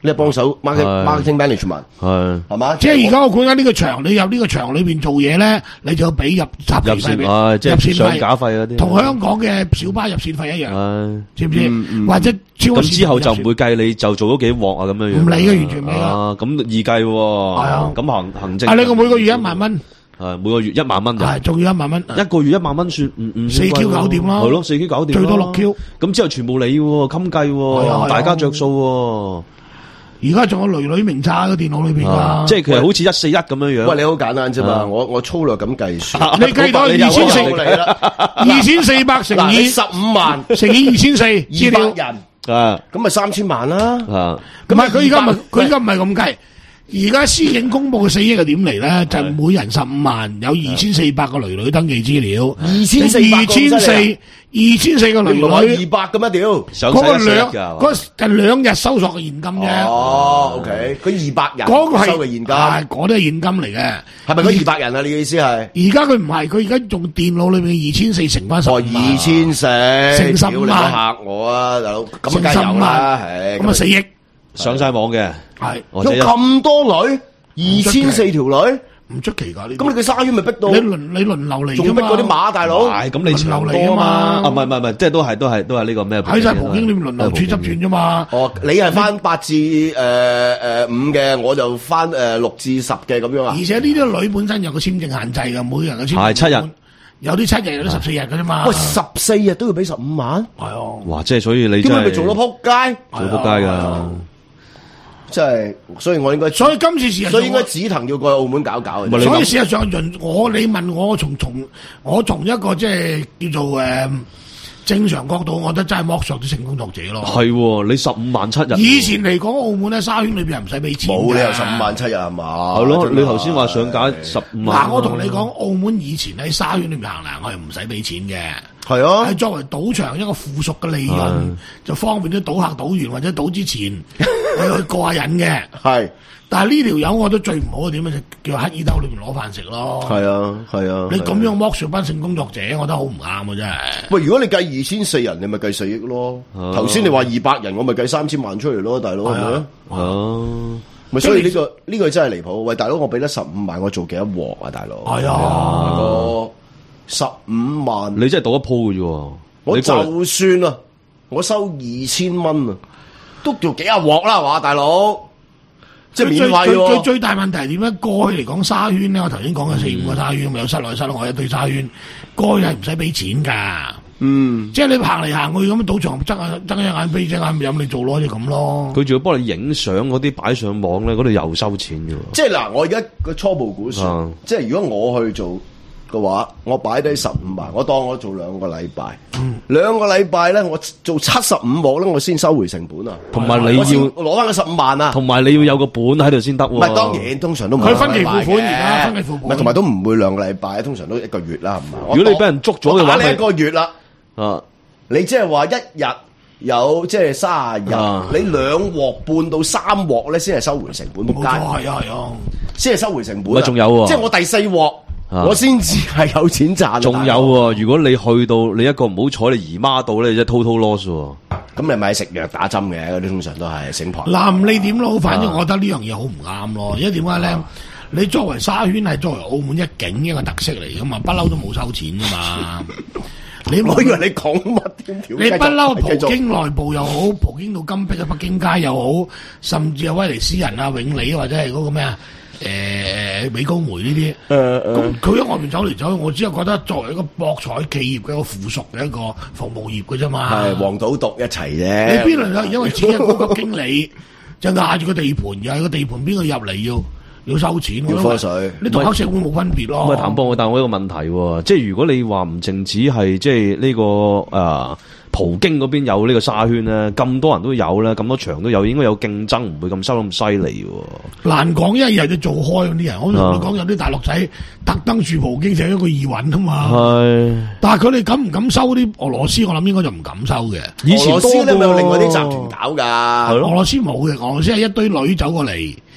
你係幫手 marketing marketing management 係係嘛？ 即係而家我管緊呢個場，你入呢個場裏邊做嘢咧，你就要俾入集入線費，即係上架費嗰啲， 同香港嘅小巴入線費一樣，知唔知？或者咁之後就唔會計你就做咗幾鑊啊咁樣樣， 唔理嘅，完全唔理啊，咁易計喎。係啊，咁行行政啊，你個每個月一萬蚊。 係每個月一萬蚊就係， 仲要一萬蚊， 一個月一萬蚊算唔唔四 Q 搞掂啦， 係咯，四 Q 搞掂， 最多六 Q， 咁之後全部你喎，襟計，大家着數。 而家仲有女女名冊喺電腦裏邊噶， 即係其實好似一四一咁樣樣。 喂，你好簡單啫嘛，我我粗略咁計算， 你計到二千四嚟啦，二千四百乘以十五萬乘以二千四， 二百人啊， 咁咪三千萬啦。 啊， 唔係佢而家唔係佢而家唔係咁計。而家司警公布嘅四億係點嚟咧？就係每人十五萬，有二千四百個女女登記資料， 二千四二千四二千四個女女， 二百咁一屌， 嗰個兩嗰就兩日收索嘅現金啫。 哦 ，OK，佢二百人嗰個係收嘅現金， 嗰啲係現金嚟嘅。 係咪嗰二百人啊？你嘅意思係？ 而家佢唔係，佢而家用電腦裏面二千四乘翻十五萬， 二千四乘十五萬， 嚇我啊，大佬咁梗係有啦，係咁啊四億上晒網嘅。 係有咁多女，二千四條女， 唔出奇噶呢。 咁你個沙圈咪逼到你輪你輪流嚟， 仲逼嗰啲馬大佬。 係咁你輪流嚟啊嘛。 啊唔係唔係唔係，即係都係都係都係呢個咩？ 喺晒葡京裏面輪流處執轉啫嘛。 哦，你係翻八至誒誒五嘅，我就翻誒六至十嘅咁樣啊。 而且呢啲女本身有個簽證限制嘅，每人嘅簽證係七日， 有啲七日，有啲十四日嘅啫嘛。 喂，十四日都要俾十五萬？ 係啊。 哇！即係所以你真係點解咪做到撲街？ 做撲街㗎。 即係，所以我應該， 所以今次事實上， 所以應該紫藤要過去澳門搞搞。 所以事實上，我你問我，從從我從一個即係叫做誒正常角度，我覺得真係剝削啲性工作者咯。 係，你十五萬七日。 以前嚟講，澳門咧沙圈裏邊係唔使俾錢。 冇理由十五萬七日係嘛？ 係咯，你頭先話上架十五萬。 嗱，我同你講，澳門以前喺沙圈裏面行嚟，我係唔使俾錢嘅。 係啊， 係作為賭場一個附屬嘅利潤，就方便啲賭客賭完或者賭之前去去過下癮嘅。 係， 但係呢條友我覺得最唔好嘅點咧，就叫乞衣兜裏面攞飯食咯。 係啊，係啊。 你咁樣剝削班性工作者，我覺得好唔啱啊！真係。 喂，如果你計二千四人，你咪計四億咯。頭先你話二百人，我咪計三千萬出嚟咯，大佬係咪啊？ 哦， 咪所以呢個呢個真係離譜。喂，大佬，我俾得十五萬，我做幾多鑊啊，大佬？ 係啊， 個十五萬， 你真係賭一鋪嘅啫。 我就算啊，我收二千蚊啊，都叫幾廿鑊啦，係嘛，大佬？即係免費喎。 最最大問題係點咧？過去嚟講沙圈咧，我頭先講嘅四五個沙圈，咪有室內、室外一堆沙圈，過去係唔使俾錢噶。 嗯， 即係你行嚟行去咁，賭場睜下睜一眼閉隻眼任你做咯，就咁咯。 佢仲要幫你影相嗰啲擺上網咧，嗰度又收錢嘅。 即係嗱，我而家個初步估算，嗯、即係如果我去做嘅話，我擺低十五萬，我當我做兩個禮拜，兩、嗯、個禮拜咧，我做七十五鑊咧，我先收回成本啊。同埋你要攞翻個十五萬啊。 同埋你要有個本喺度先得。唔係，當然通常都唔佢分期付款而家分期付款。 唔係，同埋都唔會兩個禮拜，通常都一個月啦，係嘛？ 如果你俾人捉咗嘅話， 你一個月啦。啊，你即係話一日有即係卅日，啊、你兩鑊半到三鑊咧，先係收回成本。 冇錯，係啊係啊， 先係收回成本。 喂，仲有喎， 即係我第四鑊。啊、我先至係有錢賺。 仲有喎，如果你去到你一個唔好彩，你姨媽到咧，即係 total loss 喎。 咁你咪食藥打針嘅，嗰啲通常都係醒牌。 嗱，唔理點咯，反正我覺得呢樣嘢好唔啱咯。因為點解咧？你作為沙圈係作為澳門一景一個特色嚟噶嘛，不嬲都冇收錢噶嘛。你我以為你講乜添？ 你不嬲葡京內部又好，葡京到金碧嘅北京街又好，甚至有威尼斯人啊、永利或者係嗰個咩啊？誒誒、呃，美高梅呢啲，咁佢喺外面走嚟走去，我只係覺得作為一個博彩企業嘅一個附屬嘅一個服務業嘅啫嘛。係黃賭毒一齊啫。你邊度有？因為自己係高級經理，就壓住個地盤，又係個地盤邊個入嚟要要收錢， 要科水。 你同黑社會冇分別咯。 咁啊，譚波，但係我有一個問題喎，即係如果你話唔淨止係即係呢個誒。呃葡京嗰邊有呢個沙圈咧，咁多人都有咧，咁多場都有，應該有競爭，唔會咁收咁犀利喎。難講，因為日日做開嗰啲人，我同你講，有啲大陸仔特登住葡京就係一個意韻啊嘛。係，但係佢哋敢唔敢收啲俄羅斯？我諗應該就唔敢收嘅。以前俄羅斯咧咪有另外啲集團搞㗎？俄羅斯冇嘅，俄羅斯係一堆女走過嚟。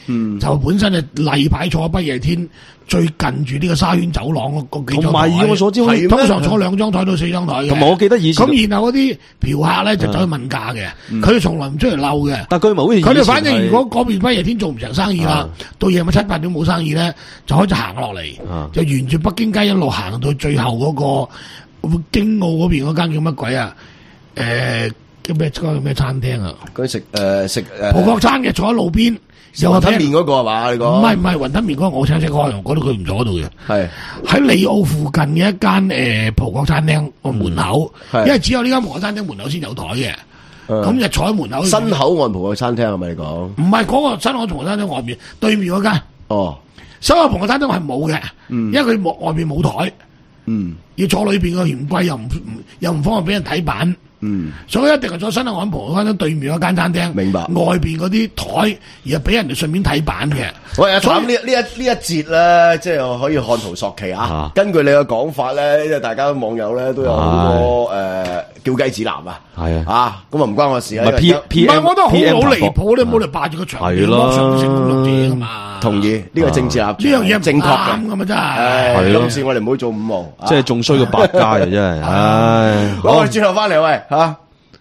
嗯、就本身係例牌坐不夜天最近住呢個沙圈走廊嗰幾張台。同埋以我所知，通常坐兩張台到四張台嘅。同埋我記得以前咁，然後嗰啲嫖客咧就走去問價嘅，佢哋從來唔出嚟嬲嘅。但佢唔好似佢哋反正如果嗰邊不夜天做唔成生意啦，到夜晚七八點冇生意咧，就開始行落嚟，就沿住北京街一路行到最後嗰個京澳嗰邊嗰間叫乜鬼啊？誒。叫咩？嗰個咩餐廳啊？ 嗰食誒食誒葡國餐嘅，坐喺路邊。 雲吞麵嗰個係嘛？你講？ 唔係唔係雲吞麵嗰個，我親戚開，嗰度佢唔坐嗰度嘅。係喺利澳附近嘅一間誒葡國餐廳個門口，因為只有呢間葡國餐廳門口先有台嘅。咁就坐喺門口。 新口岸葡國餐廳係咪你講？ 唔係嗰個新口岸葡國餐廳外面對面嗰間。哦，新口岸葡國餐廳係冇嘅，因為佢外邊冇台。嗯，要坐裏邊嘅嫌貴又唔又唔方便俾人睇板。嗯，所以一定係坐新口岸葡國餐廳對面嗰間餐廳。明白。外邊嗰啲台而係俾人哋順便睇板嘅。喂，阿譚呢呢一呢一節咧，即係可以看圖索驥啊。根據你嘅講法咧，即係大家網友咧都有好多誒叫雞指南啊。係啊。啊，咁啊唔關我事啊。唔係 P P M，唔係我覺得好好離譜，你冇嚟霸住個場，係咯，上成功作者噶嘛。同意呢個政治立場，呢樣嘢正確嘅咁啊真係。係咯。今次我哋唔好做五毛， 即係仲衰過百佳嘅真係。唉， 好，我哋轉頭翻嚟喂。啊！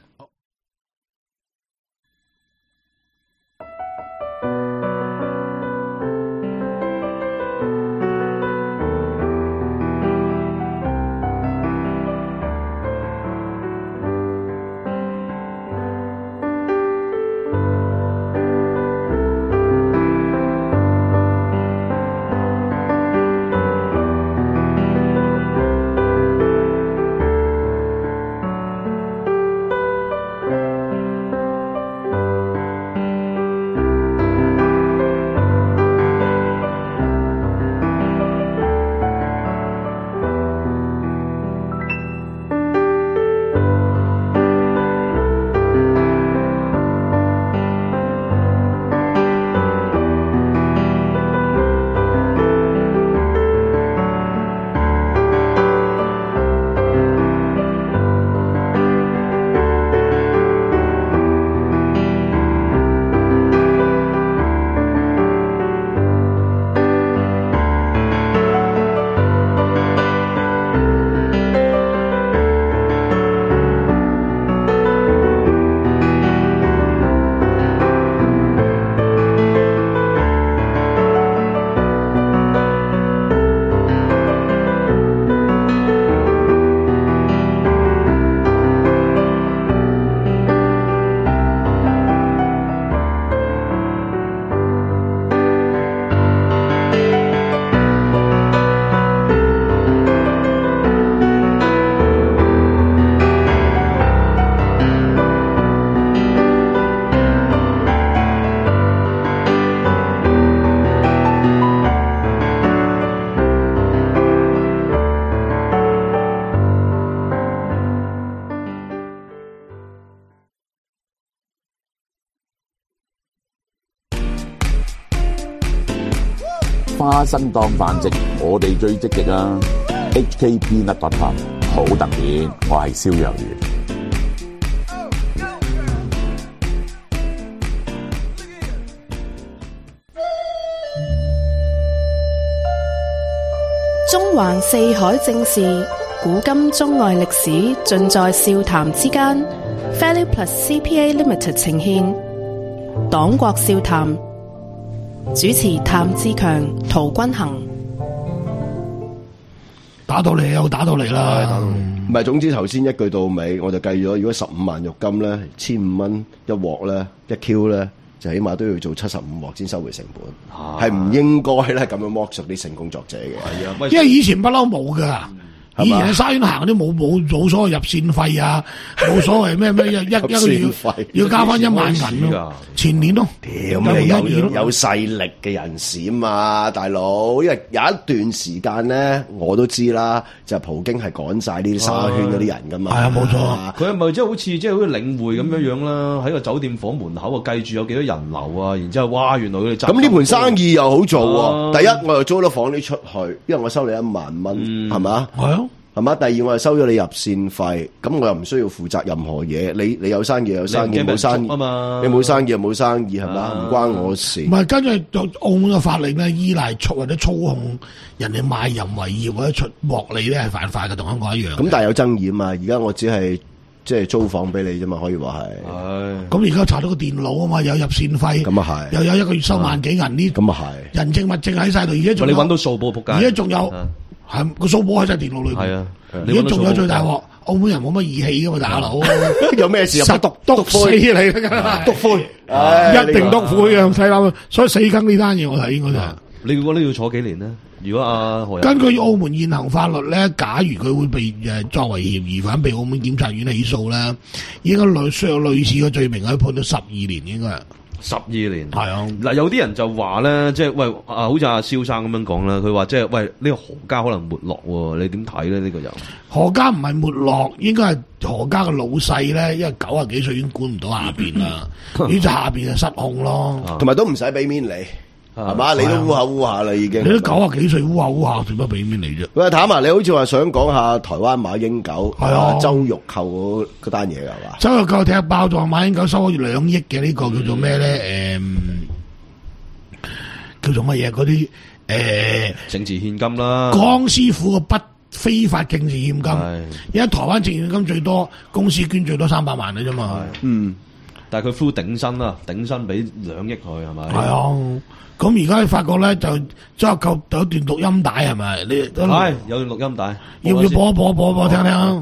花生當飯食，我哋最積極啊 ！H K Peanut Butter 好特別，我係蕭若元。 中環四海正事，古今中外歷史，盡在笑談之間。Value Plus C P A Limited 呈現黨國笑談。主持譚志強、陶君行， 打到嚟又打到嚟啦， 唔係，總之頭先一句到尾，我就計咗，如果十五萬肉金咧，千五蚊一鑊咧，一 Q 咧，就起碼都要做七十五鑊先收回成本，係唔、啊、應該咧咁樣剝削啲成功作者嘅， 因為以前不嬲冇噶。以前喺沙園行嗰啲冇冇冇所謂入線費啊，冇所謂咩咩一一一個月要交翻一萬銀咯，前年咯， 屌你有有勢力嘅人士啊嘛，大佬，因為有一段時間咧，我都知啦，就係葡京係趕晒呢啲沙圈嗰啲人噶嘛，係啊冇錯，佢係咪即係好似即係好似領會咁樣樣啦？喺個酒店房門口啊，計住有幾多人流啊，然之後哇，原來佢哋咁呢盤生意又好做喎。第一，我又租咗房啲出去，因為我收你一萬蚊，係咪啊？係啊。 係嘛？第二我係收咗你入線費，咁我又唔需要負責任何嘢。你你有生意有生意，冇生意啊嘛？你冇生意又冇生意，係嘛？唔關我事。 唔係，跟住澳門嘅法令咧，依賴操或者操控人哋賣淫為業或者出獲利咧係犯法嘅，同香港一樣。 咁但係有爭議啊嘛？而家我只係即係租房俾你啫嘛，可以話係。 咁而家查到個電腦啊嘛，有入線費， 咁啊係， 又有一個月收萬幾銀呢？ 咁啊係。 人證物證喺晒度，而家仲你揾到數簿仆街。 而家仲有。係個數簿喺晒電腦裏邊，係啊！而家仲有最大鑊，澳門人冇乜義氣噶嘛，大佬有咩事實督督死你啦，督灰，一定督灰啊！細佬，所以死梗呢單嘢我睇應該就係。 你覺得要坐幾年呢？如果阿何根據澳門現行法律咧，假如佢會被誒作為嫌疑犯被澳門檢察院起訴咧，應該類需有類似嘅罪名可以判到十二年應該。 十二年係啊， 嗱有啲人就話咧，即係喂啊，好似阿蕭生咁樣講啦，佢話即係喂呢、呢個何家可能沒落喎，你點睇咧？呢、呢個又何家唔係沒落，應該係何家嘅老細咧，因為九啊幾歲已經管唔到下邊啦，於是下邊就失控咯， 同埋都唔使俾面你。係嘛？你都烏下烏下啦，已經。 你都九啊幾歲烏下烏下，做乜俾面你啫？ 喂，譚啊，你好似話想講下台灣馬英九係啊， 周玉蔻嗰嗰單嘢係嘛？ 周玉蔻踢爆咗馬英九收咗兩億嘅呢個叫做咩咧？誒、嗯，叫做乜嘢？嗰啲誒政治獻金啦。 江師傅嘅不非法政治獻金，而家台灣政治獻金最多，公司捐最多三百萬嘅啫嘛。 嗯， 但係佢呼頂薪啦，頂薪俾兩億佢係咪？ 係啊。咁而家發覺咧，就周玉蔻有段錄音帶係咪？你係有段錄音帶， 要唔要播一播播播聽聽啊？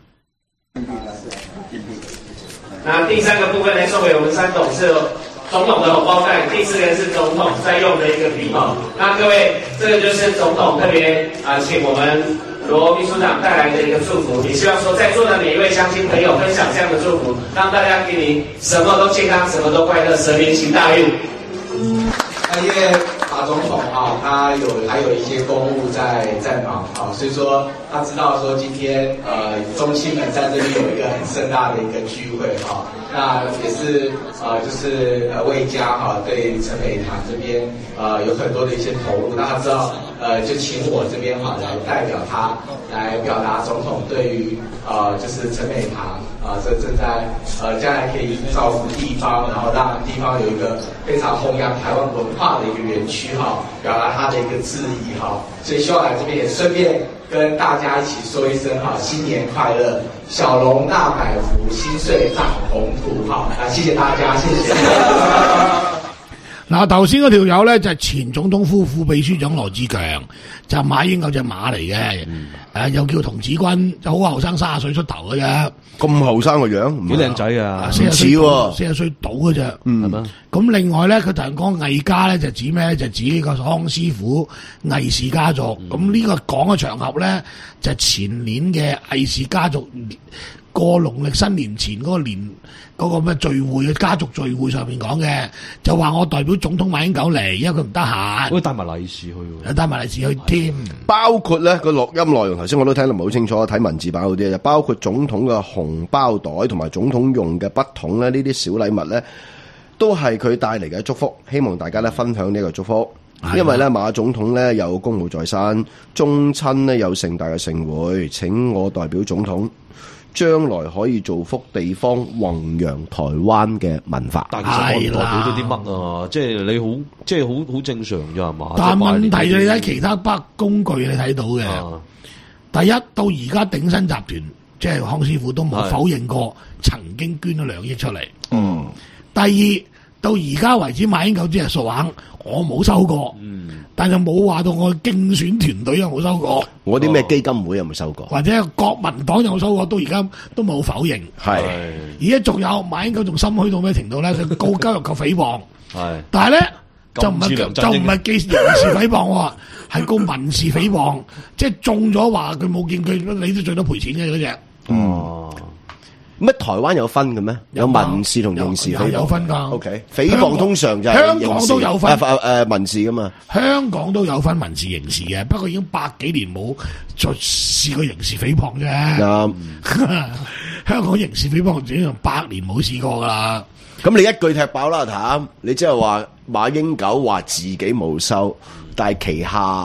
那第三個部分呢，送給我們三董是總統的紅包袋，第四個是總統在用的一個筆筒。那各位，這個就是總統特別啊、呃，請我們羅秘書長帶來的一個祝福。也希望說，在座的每一位鄉親朋友分享這樣的祝福，讓大家給你什麼都健康，什麼都快樂，蛇年行大運。 因為馬總統啊，他有還有一些公務在在忙啊，所以說他知道說今天呃中青們在這邊有一個很盛大的一個聚會哈、啊，那也是呃就是呃魏家哈、啊、對陳美堂這邊呃有很多的一些投入，那他知道呃就請我這邊哈、啊、來代表他來表達總統對於呃就是陳美堂啊這正在呃將來可以造福地方，然後讓地方有一個非常弘揚台灣文化的一個園區哈，表達他的一個致意哈，所以希望來這邊也順便跟大家一起說一聲哈，新年快樂，小龍納百福，新歲長鴻圖哈，啊謝謝大家，謝謝。 嗱，頭先嗰條友咧就係前總統夫婦秘書長羅志強，就馬英九隻馬嚟嘅，誒、嗯呃、又叫童子軍，就好後生，三十歲出頭嘅啫， 咁後生個樣， 幾靚仔啊， 四十歲喎，四十歲到嘅啫， 嗯， 係嘛？咁另外咧，佢同人講魏家咧就指咩咧？就指呢個康師傅魏氏家族。咁呢、嗯、個講嘅場合咧，就前年嘅魏氏家族過農曆新年前嗰個年嗰、嗰個咩聚會嘅家族聚會上面講嘅，就話我代表總統馬英九嚟，因為佢唔得閒， 我帶埋利是去喎， 帶埋利是去添。 包括咧個錄音內容，頭先我都聽得唔係好清楚，睇文字版好啲，就包括總統嘅紅包袋同埋總統用嘅筆筒咧，呢啲小禮物咧，都係佢帶嚟嘅祝福，希望大家咧分享呢個祝福。因為咧馬總統咧有公務在身，宗親咧有盛大嘅盛會，請我代表總統，將來可以造福地方，弘揚台灣嘅文化。 但其實我唔代表咗啲乜啊，即係你好，即係好好正常啫係嘛？ 但問題就你睇其他北工具你睇到嘅、啊，第一到而家鼎新集團即係康師傅都冇否認過曾經捐咗兩億出嚟。嗯。第二到而家為止馬英九只係數額，我冇收過。嗯。但係冇話到我競選團隊有冇收過， 我啲咩基金會有冇收過， 或者國民黨有冇收過，到而家都冇否認。係，而家仲有馬英九仲心虛到咩程度咧？佢告交入及誹謗。係，但係咧就唔係就唔係記刑事誹謗喎，係告民事誹謗，即係中咗話佢冇見佢，你都最多賠錢嘅嗰隻。 哦。乜台灣有分嘅咩？有民事同刑事誹謗， 有分噶。 O K，誹謗通常就係香港都有分， 誒誒民事噶嘛。香港都有分民事、刑事嘅，不過已經百幾年冇再試過刑事誹謗啫。啱、嗯，香港刑事誹謗已經百年冇試過噶啦。 咁你一句踢爆啦，譚，你即係話馬英九話自己冇收，但係旗下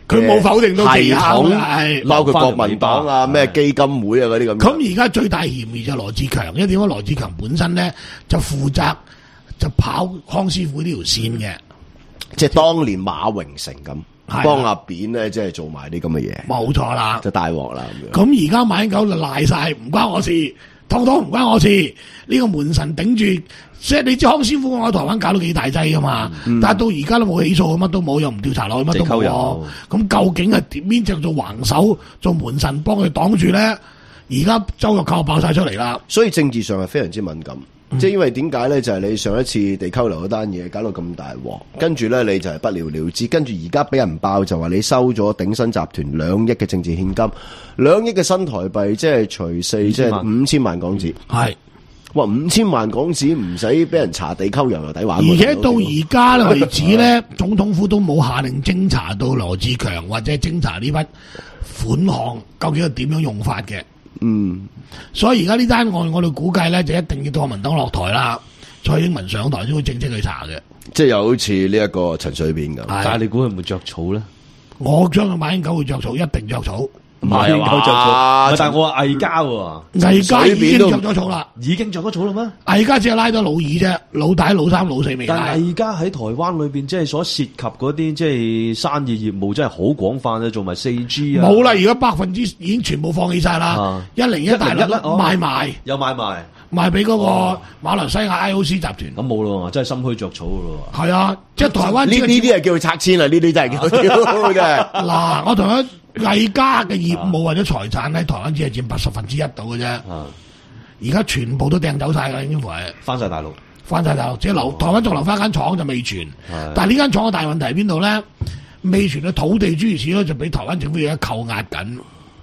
佢冇否定到其他系統，包括國民黨啊、咩基金會啊嗰啲咁。 咁而家最大嫌疑就係羅志強，因為點解羅志強本身咧就負責就跑康師傅呢條線嘅， 即係當年馬榮成咁。幫阿扁咧，即係做埋啲咁嘅嘢， 冇錯啦， 就大鑊啦咁樣。 咁而家馬英九就賴晒，唔關我事，通通唔關我事。呢、這個門神頂住，即係你知康師傅我喺台灣搞到幾大劑噶嘛？嗯、但係到而家都冇起訴，乜都冇，又唔調查落去，乜都冇。咁究竟係邊隻做橫手、做門神幫佢擋住咧？而家周玉蔻爆晒出嚟啦， 所以政治上係非常之敏感。即係因為點解咧？就係、是、你上一次地溝流嗰單嘢搞到咁大鑊，跟住咧你就係不了了之，跟住而家俾人爆就話你收咗鼎新集團兩億嘅政治獻金，兩億嘅新台幣，即係除四即係五千萬港紙。係，哇五千萬港紙唔使俾人查地溝油又抵玩。 而且到而家為止咧，總統府都冇下令偵查到羅志強或者偵查呢筆款項究竟係點樣用法嘅。嗯，所以而家呢單案我哋估計咧就一定要到國民黨落台啦，蔡英文上台先會正式去查嘅。即係又好似呢一個陳水扁咁， 但係你估佢唔會着草咧？ 我將個馬英九會着草，一定着草。 唔係啊，着草，但係我話魏家喎， 魏家已經着咗草啦， 已經着咗草啦咩？ 魏家只係拉到老二啫，老大、老三、老四未拉。 但係魏家喺台灣裏邊，即係所涉及嗰啲即係生意業務，真係好廣泛啊，做埋四 G 啊。 冇啦，而家百分之已經全部放棄晒啦，一零一大粒賣埋， 有買埋， 賣俾嗰個馬來西亞 I O C 集團。 咁冇咯，真係心虛着草噶咯。 係啊，即係台灣呢呢啲係叫佢拆遷啦，呢啲真係叫佢嘅。 嗱，我同佢。魏家嘅業務或者財產喺台灣只係佔八十分之一度嘅啫，而家全部都掟走晒啦，已經係翻晒大陸， 翻晒大陸，即係留台灣仲留翻間廠就未傳，但係呢間廠嘅大問題喺邊度咧？未傳嘅土地諸如此類就俾台灣政府而家扣押緊，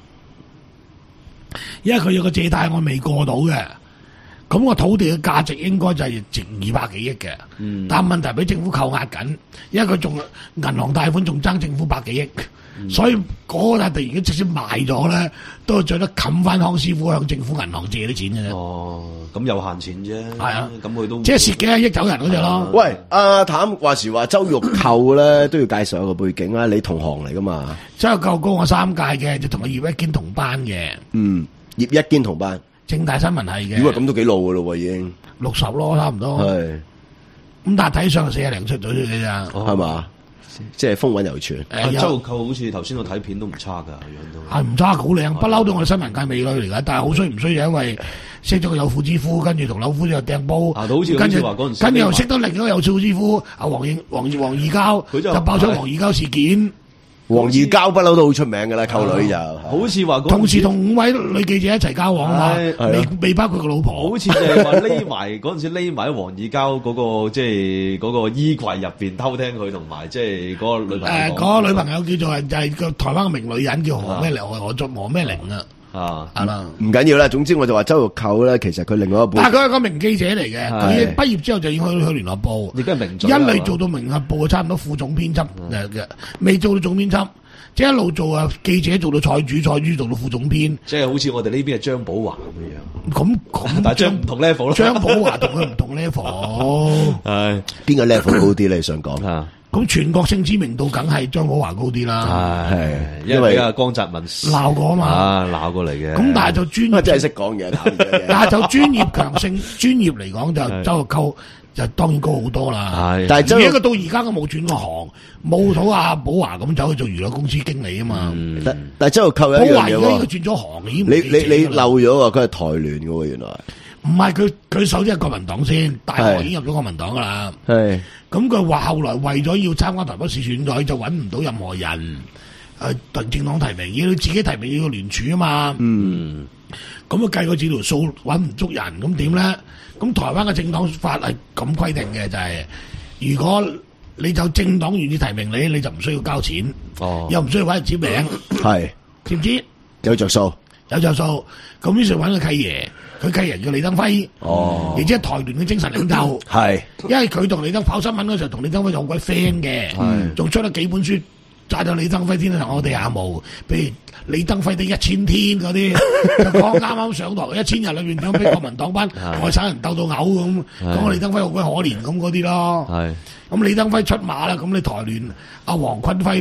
因為佢有個借貸案未過到嘅，咁個土地嘅價值應該就係值二百幾億嘅，嗯、但係問題俾政府扣押緊，因為佢仲銀行貸款仲爭政府百幾億。嗯、所以嗰個笪地如果直接賣咗咧，都係最多冚翻康師傅向政府銀行借啲錢嘅啫。 哦，咁有限錢啫。係啊，咁佢都即係蝕幾廿億走人嗰隻咯。 喂，阿譚話時話周玉蔻咧都要介紹個背景啦，你同行嚟噶嘛？ 周玉蔻高我三屆嘅，就同阿葉一堅同班嘅。 嗯，葉一堅同班， 政大新聞系嘅。 如果咁都幾老噶咯，已經六十咯，差唔多。係。咁但係睇上四廿零出咗嘅咋， 係嘛？即係風韻猶存。 誒，周玉蔻好似頭先我睇片都唔差噶，樣都係唔差，好靚，不嬲都我哋新聞界美女嚟噶。但係好衰唔衰就因為識咗個有婦之夫，跟住同柳夫又掟煲，跟住跟住又識得另一個有婦之夫，阿黃應黃黃義交，就爆咗黃義交事件。 黃義交不嬲都好出名噶啦，溝女就好似話同時同五位女記者一齊交往啊嘛，未未包括個老婆， 好似就係話匿埋嗰陣時匿埋喺黃義交嗰個即係嗰個衣櫃入邊偷聽佢同埋即係嗰個女朋友。 誒，嗰個女朋友叫做就係個台灣嘅名女人叫何咩玲，何作何咩玲啊。啊，係啦， 唔緊要啦。總之我就話周玉蔻咧，其實佢另外一半， 但係佢係個名記者嚟嘅。佢畢業之後就已經去去聯合報， 亦都係名。 一嚟做到聯合報，差唔多副總編輯嘅，未做到總編輯，即係一路做啊記者，做到採主，採主做到副總編。 即係好似我哋呢邊係張寶華咁樣。 咁咁， 但係張唔同 level 咯。 張寶華同佢唔同 level。 係邊個 level 高啲？你想講啊？ 咁全國性知名度梗係張寶華高啲啦， 係因為阿江澤民鬧過啊嘛， 啊鬧過嚟嘅。 咁但係就專業真係識講嘢， 但係就專業強性專業嚟講就周玉蔻就當然高好多啦。係， 但係周玉蔻到而家都冇轉過行，冇到阿寶華咁走去做娛樂公司經理啊嘛。 但但係周玉蔻有一樣嘢喎， 寶華而家應該轉咗行， 你你你漏咗啊？佢係台聯嘅喎，原來。 唔係佢佢首先係國民黨先，大學已經入咗國民黨噶啦。係咁佢話後來為咗要參加台北市選舉，就揾唔到任何人誒同政黨提名，要自己提名要聯署啊嘛。嗯，咁啊計過幾條數揾唔足人，咁點咧？咁台灣嘅政黨法係咁規定嘅，就係、是、如果你就政黨願意提名你，你就唔需要交錢，哦，又唔需要揾人簽名，係知唔知？ 有着數， 有着數。咁於是揾個契爺。佢契人叫李登輝，哦，亦即係台聯嘅精神領袖，係，因為佢同李登跑新聞嗰時候，同李登輝就好鬼 friend 嘅，係，仲出咗幾本書，炸到李登輝天上我哋下無，譬如李登輝的一千天嗰啲，就講啱啱上台一千日裏邊點俾國民黨班外省人鬥到嘔咁，講李登輝好鬼可憐咁嗰啲咯，係，咁李登輝出馬啦，咁你台聯阿黃坤輝啲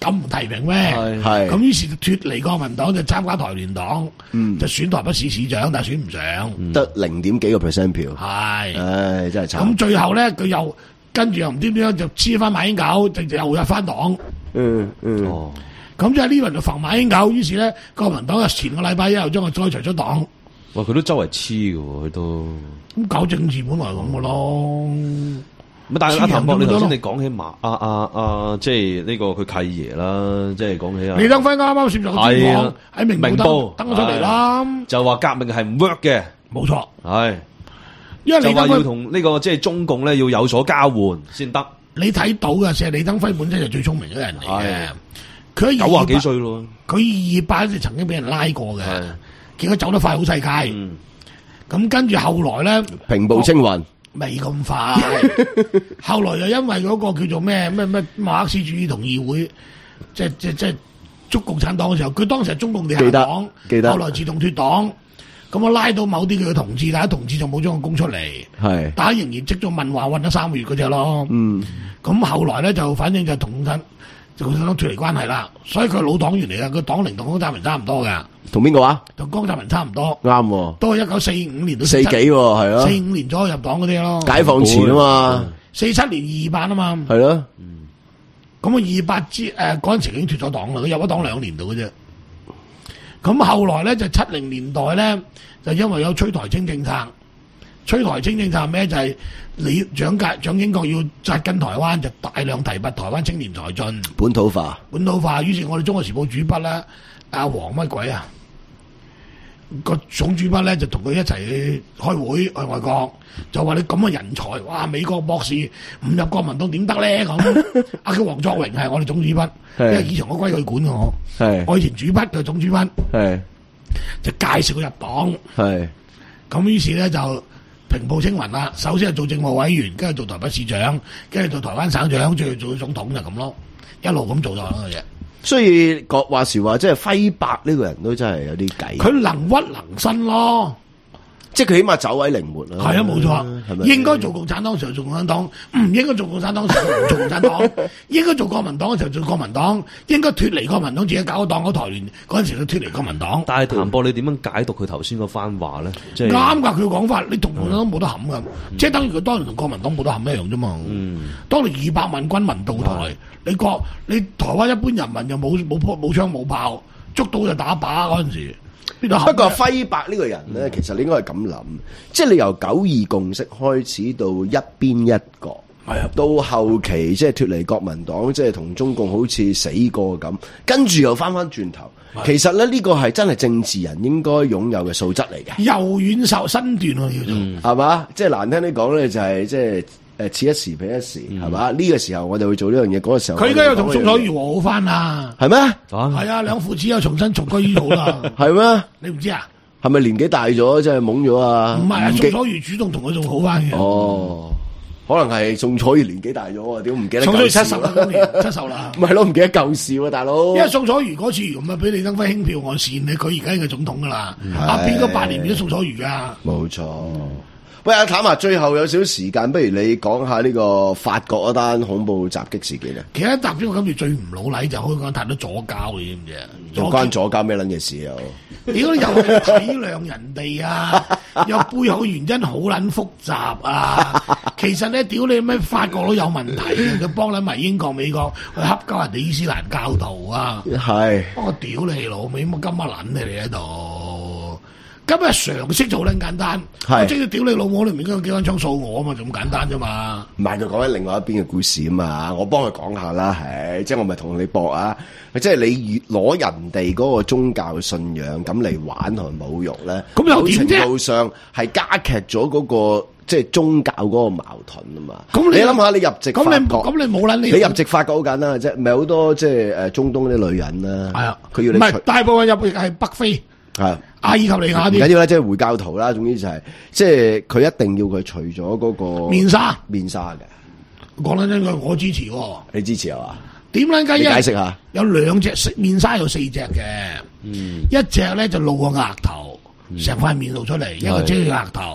咁唔提名咩？ 係咁於是就脱離國民黨就參加台聯黨， 嗯， 就選台北市市長，但係選唔上， 得零點幾個 percent 票。 係， 唉，真係慘。 咁最後咧，佢又跟住又唔知點樣就黐翻馬英九，就又入翻黨。 嗯嗯。哦。 咁即係呢輪就防馬英九，於是咧國民黨啊前個禮拜一又將佢開除咗黨。 哇！佢都周圍黐嘅喎，佢都咁搞政治本來係咁嘅咯。 咁但係阿譚博，你頭先你講起馬阿阿阿，即係呢個佢契爺啦，即係講起啊。 李登輝啱啱接受個專訪喺明報登登咗出嚟啦， 就話革命係唔 work 嘅， 冇錯。 係， 因為李登輝就話要同呢個即係中共咧要有所交換先得。 你睇到嘅，其實李登輝本身就最聰明嘅人嚟嘅。佢九廿幾歲咯， 佢二二八就曾經俾人拉過嘅，結果走得快好世界。咁跟住後來咧， 平步青雲。 未咁快，後來又因為嗰個叫做咩咩咩馬克思主義同議會，即係即係即係捉共產黨嘅時候，佢當時係中共地下黨， 記得， 後來自動脫黨，咁我拉到某啲佢嘅同志，但係同志就冇將佢供出嚟， 係， 但係仍然積咗問話混咗三個月嗰隻咯， 嗯， 咁後來咧就反正就同共產就共產黨脫離關係啦，所以佢係老黨員嚟噶，佢黨齡同江澤民差唔多噶。 同邊個話？ 同江澤民差唔多， 啱喎， 都係一九四五年到四幾喎，係咯， 四五年左右入黨嗰啲咯， 解放前啊嘛， 四七年二二八啊嘛， 係咯， 咁啊二八之誒嗰陣時已經脫咗黨啦，佢入咗黨兩年度嘅啫。咁後來咧就七零年代咧，就因為有催台青政策，催台青政策係咩？就係你蔣介蔣經國要扎根台灣，就大量提拔台灣青年才俊， 本土化， 本土化。於是我哋中國時報主筆咧，阿黃乜鬼啊？個總主筆咧就同佢一齊去開會去外國，就話你咁嘅人才，哇！美國博士唔入國民黨點得咧咁？阿叫黃作榮係我哋總主筆，因為以前我歸佢管嘅我，我以前主筆嘅總主筆，就介紹佢入黨，咁於是咧就平步青雲啦。首先係做政務委員，跟住做台北市長，跟住做台灣省長，最後做總統就咁咯，一路咁做咗嘅嘢。 所以講話時話，即係輝伯呢個人都真係有啲計。 佢能屈能伸咯， 即係佢起碼走位靈活啦。 係啊，冇錯，係咪應該做共產黨時候做共產黨，唔應該做共產黨時候唔做共產黨，應該做國民黨嘅時候做國民黨，應該脫離國民黨自己搞個黨嗰台聯嗰陣時就脫離國民黨。 但係譚博，你點樣解讀佢頭先嗰番話咧？即係啱㗎，佢講法你同共產黨冇得冚㗎，嗯、即係等於佢當年同國民黨冇得冚一樣啫嘛。嗯，當年二百萬軍民到台。嗯你國你台灣一般人民又冇冇冇槍冇炮，捉到就打靶嗰陣時。不過輝伯呢個人咧，其實你應該係咁諗，即係你由九二共識開始到一邊一國，係啊，到後期即係脫離國民黨，即係同中共好似死過咁，跟住又翻翻轉頭。其實咧呢個係真係政治人應該擁有嘅素質嚟嘅， 柔軟受身段喎叫做， 係嘛？即係難聽啲講咧，就係即係。誒，此一時彼一時，係嘛？呢個時候我哋會做呢樣嘢，嗰個時候佢而家又同宋楚瑜和好翻啦， 係咩？ 係啊，兩父子又重新重歸於好啦， 係咩？ 你唔知啊？ 係咪年紀大咗，即係懵咗啊？ 唔係啊，宋楚瑜主動同佢仲好翻嘅。 哦，可能係宋楚瑜年紀大咗啊？點唔記得？ 宋楚瑜七十啦，今年七十啦， 唔係咯，唔記得舊事喎，大佬。 因為宋楚瑜嗰次咁啊，俾李登輝輕票岸線，你佢而家係總統噶啦，啊變咗八年變咗宋楚瑜噶， 冇錯。喂，阿譚啊，最後有少少時間，不如你講下呢個法國嗰單恐怖襲擊事件啊。 其實一集邊個今次最唔老禮就可以講太多左膠，你知唔知啊？ 有關左膠咩撚嘅事啊？ 如果又係體諒人哋啊，又背後原因好撚複雜啊。其實咧，屌你咩法國都有問題，佢幫撚埋英國、美國去恰鳩人哋伊斯蘭教徒啊。 係， 我屌你老味，乜金乜撚你哋喺度？今日常識就好撚簡單，我即係屌你老母，你唔應該幾桿槍掃我啊嘛，就咁簡單啫嘛。 唔係佢講緊另外一邊嘅故事啊嘛，我幫佢講下啦，係即係我咪同你搏啊，即係你攞人哋嗰個宗教信仰咁嚟玩同埋侮辱咧，咁有程度上係加劇咗嗰個即係宗教嗰個矛盾啊嘛。咁你諗下，你入籍法國， 咁你冇撚你你入籍法國好簡單，即係咪好多即係誒中東啲女人啦？係啊，佢要你唔係大部分入籍係北非。 係阿爾及利亞啲唔緊要啦，即係回教徒啦。總之就係、是，即係佢一定要佢除咗嗰個面紗， 面紗嘅。講得真句，我支持、哦。 你支持係嘛？ 點撚解？ 你解釋下。 有兩隻面紗，有四隻嘅。嗯。一隻咧就露個額頭，成塊面露出嚟，一個遮住額頭。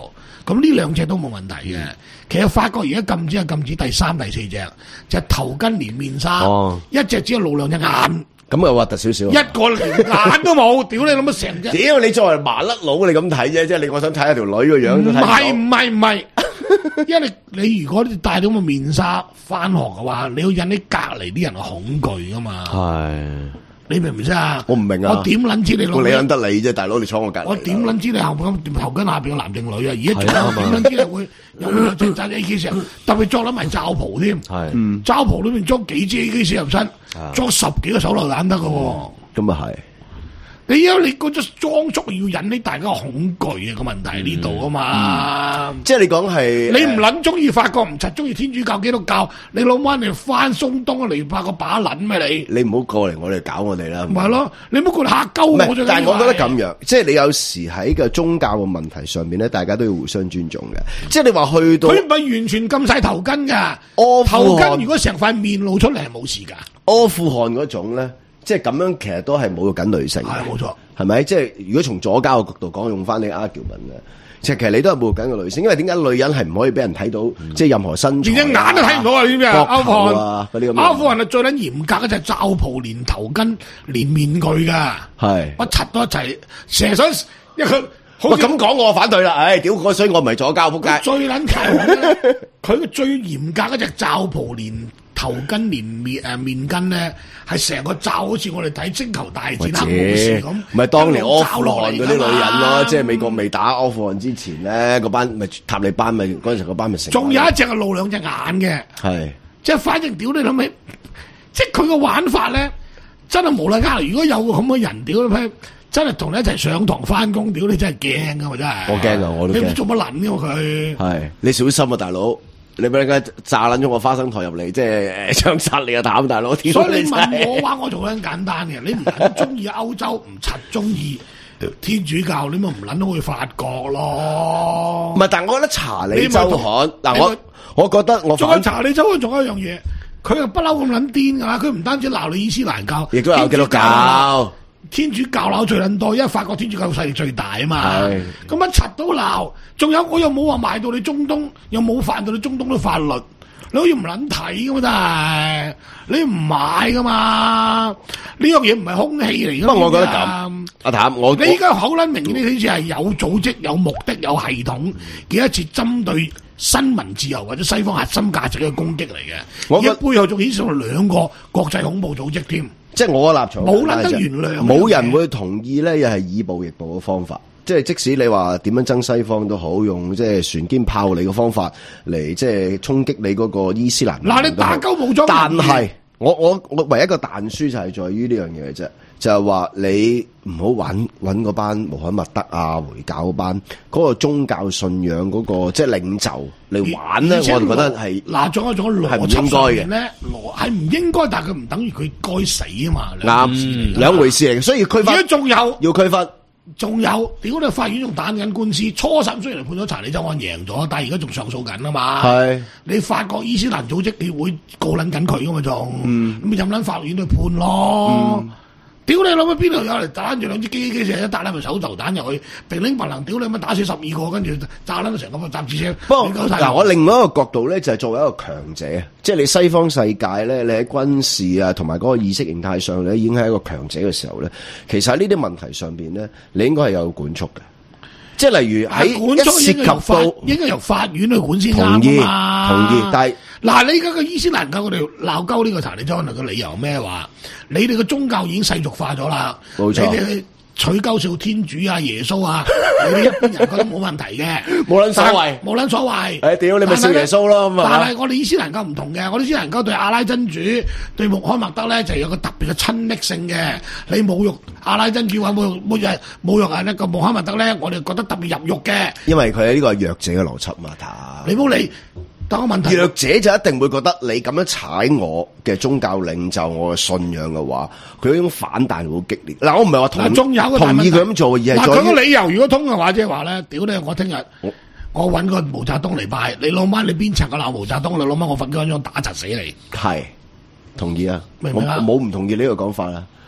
咁呢兩隻都冇問題嘅。其實法國而家禁止係禁止第三、第四隻，就係頭巾連面紗，哦、一隻只係露兩隻眼。 咁又核突少少， 一個連眼都冇，屌你諗乜成隻？ 屌你作為麻甩佬，你咁睇啫，即係你我想睇下條女個樣都睇唔到。 唔係唔係唔係，因為你你如果戴到個面紗翻學嘅話，你要引啲隔離啲人嘅恐懼噶嘛。係。你明唔明啊？ 我唔明啊！ 我點撚知你老？ 你撚得你啫，大佬，你坐我隔離。 我點撚知你後邊頭巾下邊嘅男定女啊？而家仲點撚知你會有兩隻揸 A K 四，特別裝撚埋罩袍添。係，罩袍裏面裝幾支 A K 四入身，裝十幾個手榴彈得㗎喎。咁啊係。你因為你嗰隻裝束要引起大家恐懼啊，個問題喺呢度啊嘛。 即係你講係你唔撚中意法國，唔柒中意天主教基督教，你老媽你翻中東嚟拍個把撚咩你？ 你唔好過嚟我哋搞我哋啦。 唔係咯，你唔好過嚟嚇鳩我啫。 但係我覺得咁樣，即係你有時喺個宗教嘅問題上面咧，大家都要互相尊重嘅。即係你話去到佢唔係完全禁晒頭巾㗎，頭巾如果成塊面露出嚟係冇事㗎。 阿富汗嗰種咧。即係咁樣，其實都係侮辱緊女性。 係冇錯， 係咪？即係如果從左膠嘅角度講，用翻你 argument 嘅，其實你都係侮辱緊個女性。因為點解女人係唔可以俾人睇到，嗯、即係任何身材、啊，連隻眼都睇唔到啊！呢啲阿富汗啊，嗰啲咁。阿富汗係最撚嚴格嘅就係罩袍、連頭巾、連面具㗎。係，我柒到一齊，成日想一佢。喂，咁講我反對啦！唉，屌，所以我唔係左膠仆街。最撚強佢嘅最嚴格嗰隻罩袍連頭巾連面誒面巾咧，係成個罩好似我哋睇星球大戰黑武士咁。唔係當年阿富汗嗰啲女人咯，即係美國未打阿富汗之前咧，嗰班咪塔利班咪嗰陣時嗰班咪成。仲有一隻係露兩隻眼嘅，係即係反正屌你諗起，即係佢個玩法咧，真係無論呃。如果有個咁嘅人屌你真係同你一齊上堂翻工，屌你真係驚噶嘛！真係我驚啊，我都驚。你做乜撚嘅佢？係你小心啊，大佬！你俾人家炸撚咗個花生台入嚟，即係槍殺你啊，膽大佬！所以你問我話，我做緊簡單嘅。你唔撚中意歐洲，唔柒中意天主教，你咪唔撚去法國咯。唔係，但係我覺得查理周刊嗱，我我覺得我仲有查理周刊，仲有一樣嘢，佢又不嬲咁撚癲噶。佢唔單止鬧你伊斯蘭教，亦都有基督教。天主教鬧最撚多，因為法國天主教勢力最大啊嘛。咁一柒都鬧，仲有我又冇話賣到你中東，又冇犯到你中東嘅法律，你可以唔撚睇噶嘛？真係你唔買噶嘛？呢樣嘢唔係空氣嚟噶。不過我覺得咁，阿譚，我你而家好撚明顯，呢啲係有組織、有目的、有系統嘅一次針對新聞自由或者西方核心價值嘅攻擊嚟嘅。我嘅背後仲顯示到兩個國際恐怖組織添。即係我嘅立場，冇撚得原諒，冇人會同意咧，又係以暴易暴嘅方法。即係即使你話點樣爭西方都好，用即係船堅炮利嘅方法嚟即係衝擊你嗰個伊斯蘭。嗱，你打鳩冇咗，但係我我我唯一一個彈書就係在於呢樣嘢嘅啫，就係話你唔好揾揾嗰班穆罕默德啊、回教嗰班嗰、嗰個宗教信仰嗰、嗰個即係領袖嚟玩咧，我就覺得係嗱，仲有種邏輯上面咧，邏係唔應該，但係佢唔等於佢該死啊嘛，啱兩回事嚟嘅，所以區分。而家仲有要區分。仲有，屌你！法院仲打緊官司，初審雖然判咗查理周刊贏咗，但係而家仲上訴緊啊嘛。係你法國伊斯蘭組織協會告撚緊佢噶嘛仲，咁咪任撚法院去判咯。嗯屌你諗下邊度有嚟打住兩支機機射一打撚咪手榴彈入去，平拎白能屌你乜打死十二個，跟住炸撚到成個雜誌車。不過嗱，我另外一個角度咧，就係、是、作為一個強者，即係你西方世界咧，你喺軍事啊同埋嗰個意識形態上咧，已經係一個強者嘅時候咧，其實喺呢啲問題上邊咧，你應該係有管束嘅。即係例如喺一涉及到應該由法院去管先啱啊嘛。同意，同意，但係嗱，你而家個伊斯蘭教佢哋鬧鳩呢個查理周刊嘅理由咩話？你哋嘅宗教已經世俗化咗啦，冇錯。你哋取鳩笑天主啊、耶穌啊，你哋一般人覺得冇問題嘅，冇撚所謂，冇撚所謂。誒屌，你咪笑耶穌咯咁啊！但係我哋伊斯蘭教唔同嘅，我哋伊斯蘭教對阿拉真主、對穆罕默德咧，就有個特別嘅親昵性嘅。你侮辱阿拉真主或侮辱侮辱侮辱啊呢個穆罕默德咧，我哋覺得特別入肉嘅。因為佢係呢個弱者嘅邏輯嘛，睇。你冇理。但個問題，弱者就一定會覺得你咁樣踩我嘅宗教領袖、我嘅信仰嘅話，佢嗰種反彈好激烈。嗱，我唔係話同同意佢咁做，而係嗱佢個理由如果通嘅話，即係話咧，屌你！我聽日我揾個毛澤東嚟拜你老媽，你邊層個鬧毛澤東？你老媽我瞓嗰張打窒死你。係同意啊！明唔明啊？我冇唔同意呢個講法啦。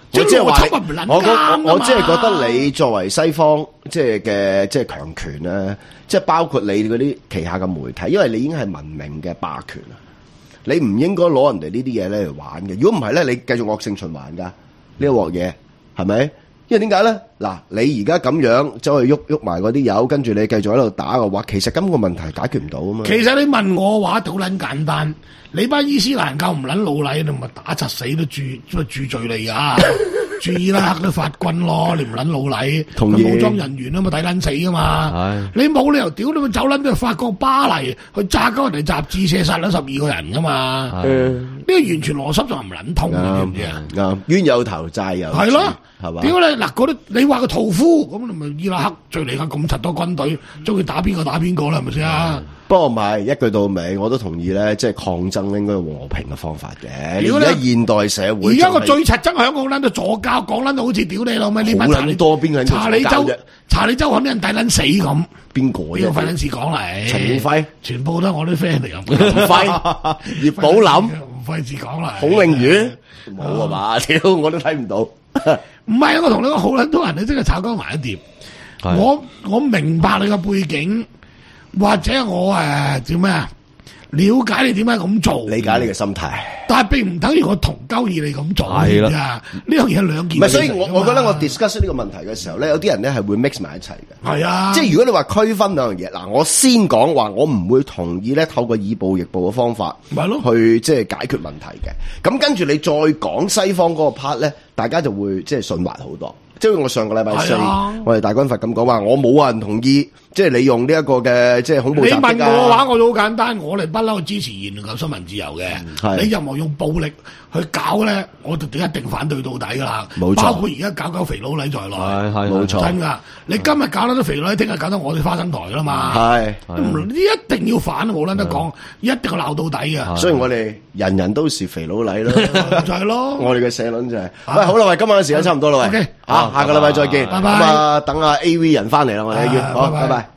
我即係話，我我我即係覺得你作為西方即係嘅即係強權咧，即係包括你嗰啲旗下嘅媒體，因為你已經係文明嘅霸權啊，你唔應該攞人哋呢啲嘢咧嚟玩嘅。如果唔係咧，你繼續惡性循環噶呢一鑊嘢，係咪？因為點解咧？嗱，你而家咁樣走去喐喐埋嗰啲友，跟住你繼續喺度打嘅話，其實根本個問題解決唔到啊嘛。 其實你問我話，好撚簡單。你班伊斯蘭教唔撚老禮，你咪打柒死都駐都駐敘利亞，駐伊拉克都法軍咯，你唔撚老禮， 同意武裝人員啊嘛，抵撚死噶嘛。你冇理由屌你咪走撚到法國巴黎去炸鳩人哋雜誌社，殺咗十二個人噶嘛。呢個完全邏輯就唔撚通，知唔知啊？ 啱，冤有頭債有主， 係咯， 係嘛？ 屌你嗱嗰啲，你話個屠夫咁，你咪伊拉克敘利亞咁柒多軍隊，中意打邊個打邊個啦，係咪先啊？ 不過唔係一句到尾，我都同意咧，即係抗爭應該用和平嘅方法嘅。而家現代社會， 而家個最柒憎香港撚到左膠，講撚到好似屌你老味呢班好多邊個人查理州查理州咁啲人抵撚死咁。 邊個呢個費撚事講嚟？ 陳永輝全部都係我啲 friend 嚟㗎。 吳輝、葉寶林、 吳費事講嚟。 孔令宇冇啊嘛？屌我都睇唔到。 唔係啊！我同你講，好撚多人你真係炒鳩埋一碟。我我明白你個背景。或者我誒叫咩啊？了解你點解咁做， 理解你嘅心態， 但係並唔等於我同鳩意你咁做。係啦，呢樣嘢兩件事。 唔係，所以我我覺得我 discuss 呢個問題嘅時候咧，有啲人咧係會 mix 埋一齊嘅。 係啊， 即係如果你話區分兩樣嘢，嗱，我先講話，我唔會同意咧透過以暴易暴嘅方法， 係咯， 去即係解決問題嘅。咁跟住你再講西方嗰個 part 咧，大家就會即係順滑好多。即係我上個禮拜四，我哋大軍閥咁講話，我冇人同意，即係你用呢一個嘅即係恐怖襲擊啊。 你問我嘅話，我都好簡單，我哋不嬲支持言論及新聞自由嘅。嗯、你任何用暴力去搞咧，我就一定反對到底噶啦。冇錯，包括而家搞搞肥佬黎在內， 係係冇錯， 真噶。你今日搞得啲肥佬黎，聽日搞到我哋花生台啦嘛。係，一定要反，冇撚得講，一定要鬧到底啊。 所以我哋人人都是肥佬黎咯， 就係咯。 我哋嘅社論就係、是，喂，好啦，喂，今晚嘅時間差唔多啦，喂。Okay, 啊，下個禮拜再見， 拜拜。 咁啊，等下 A V 人翻嚟啦，我哋要，好，拜拜。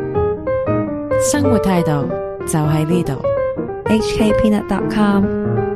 生活態度就喺呢度，H K Peanut dot com。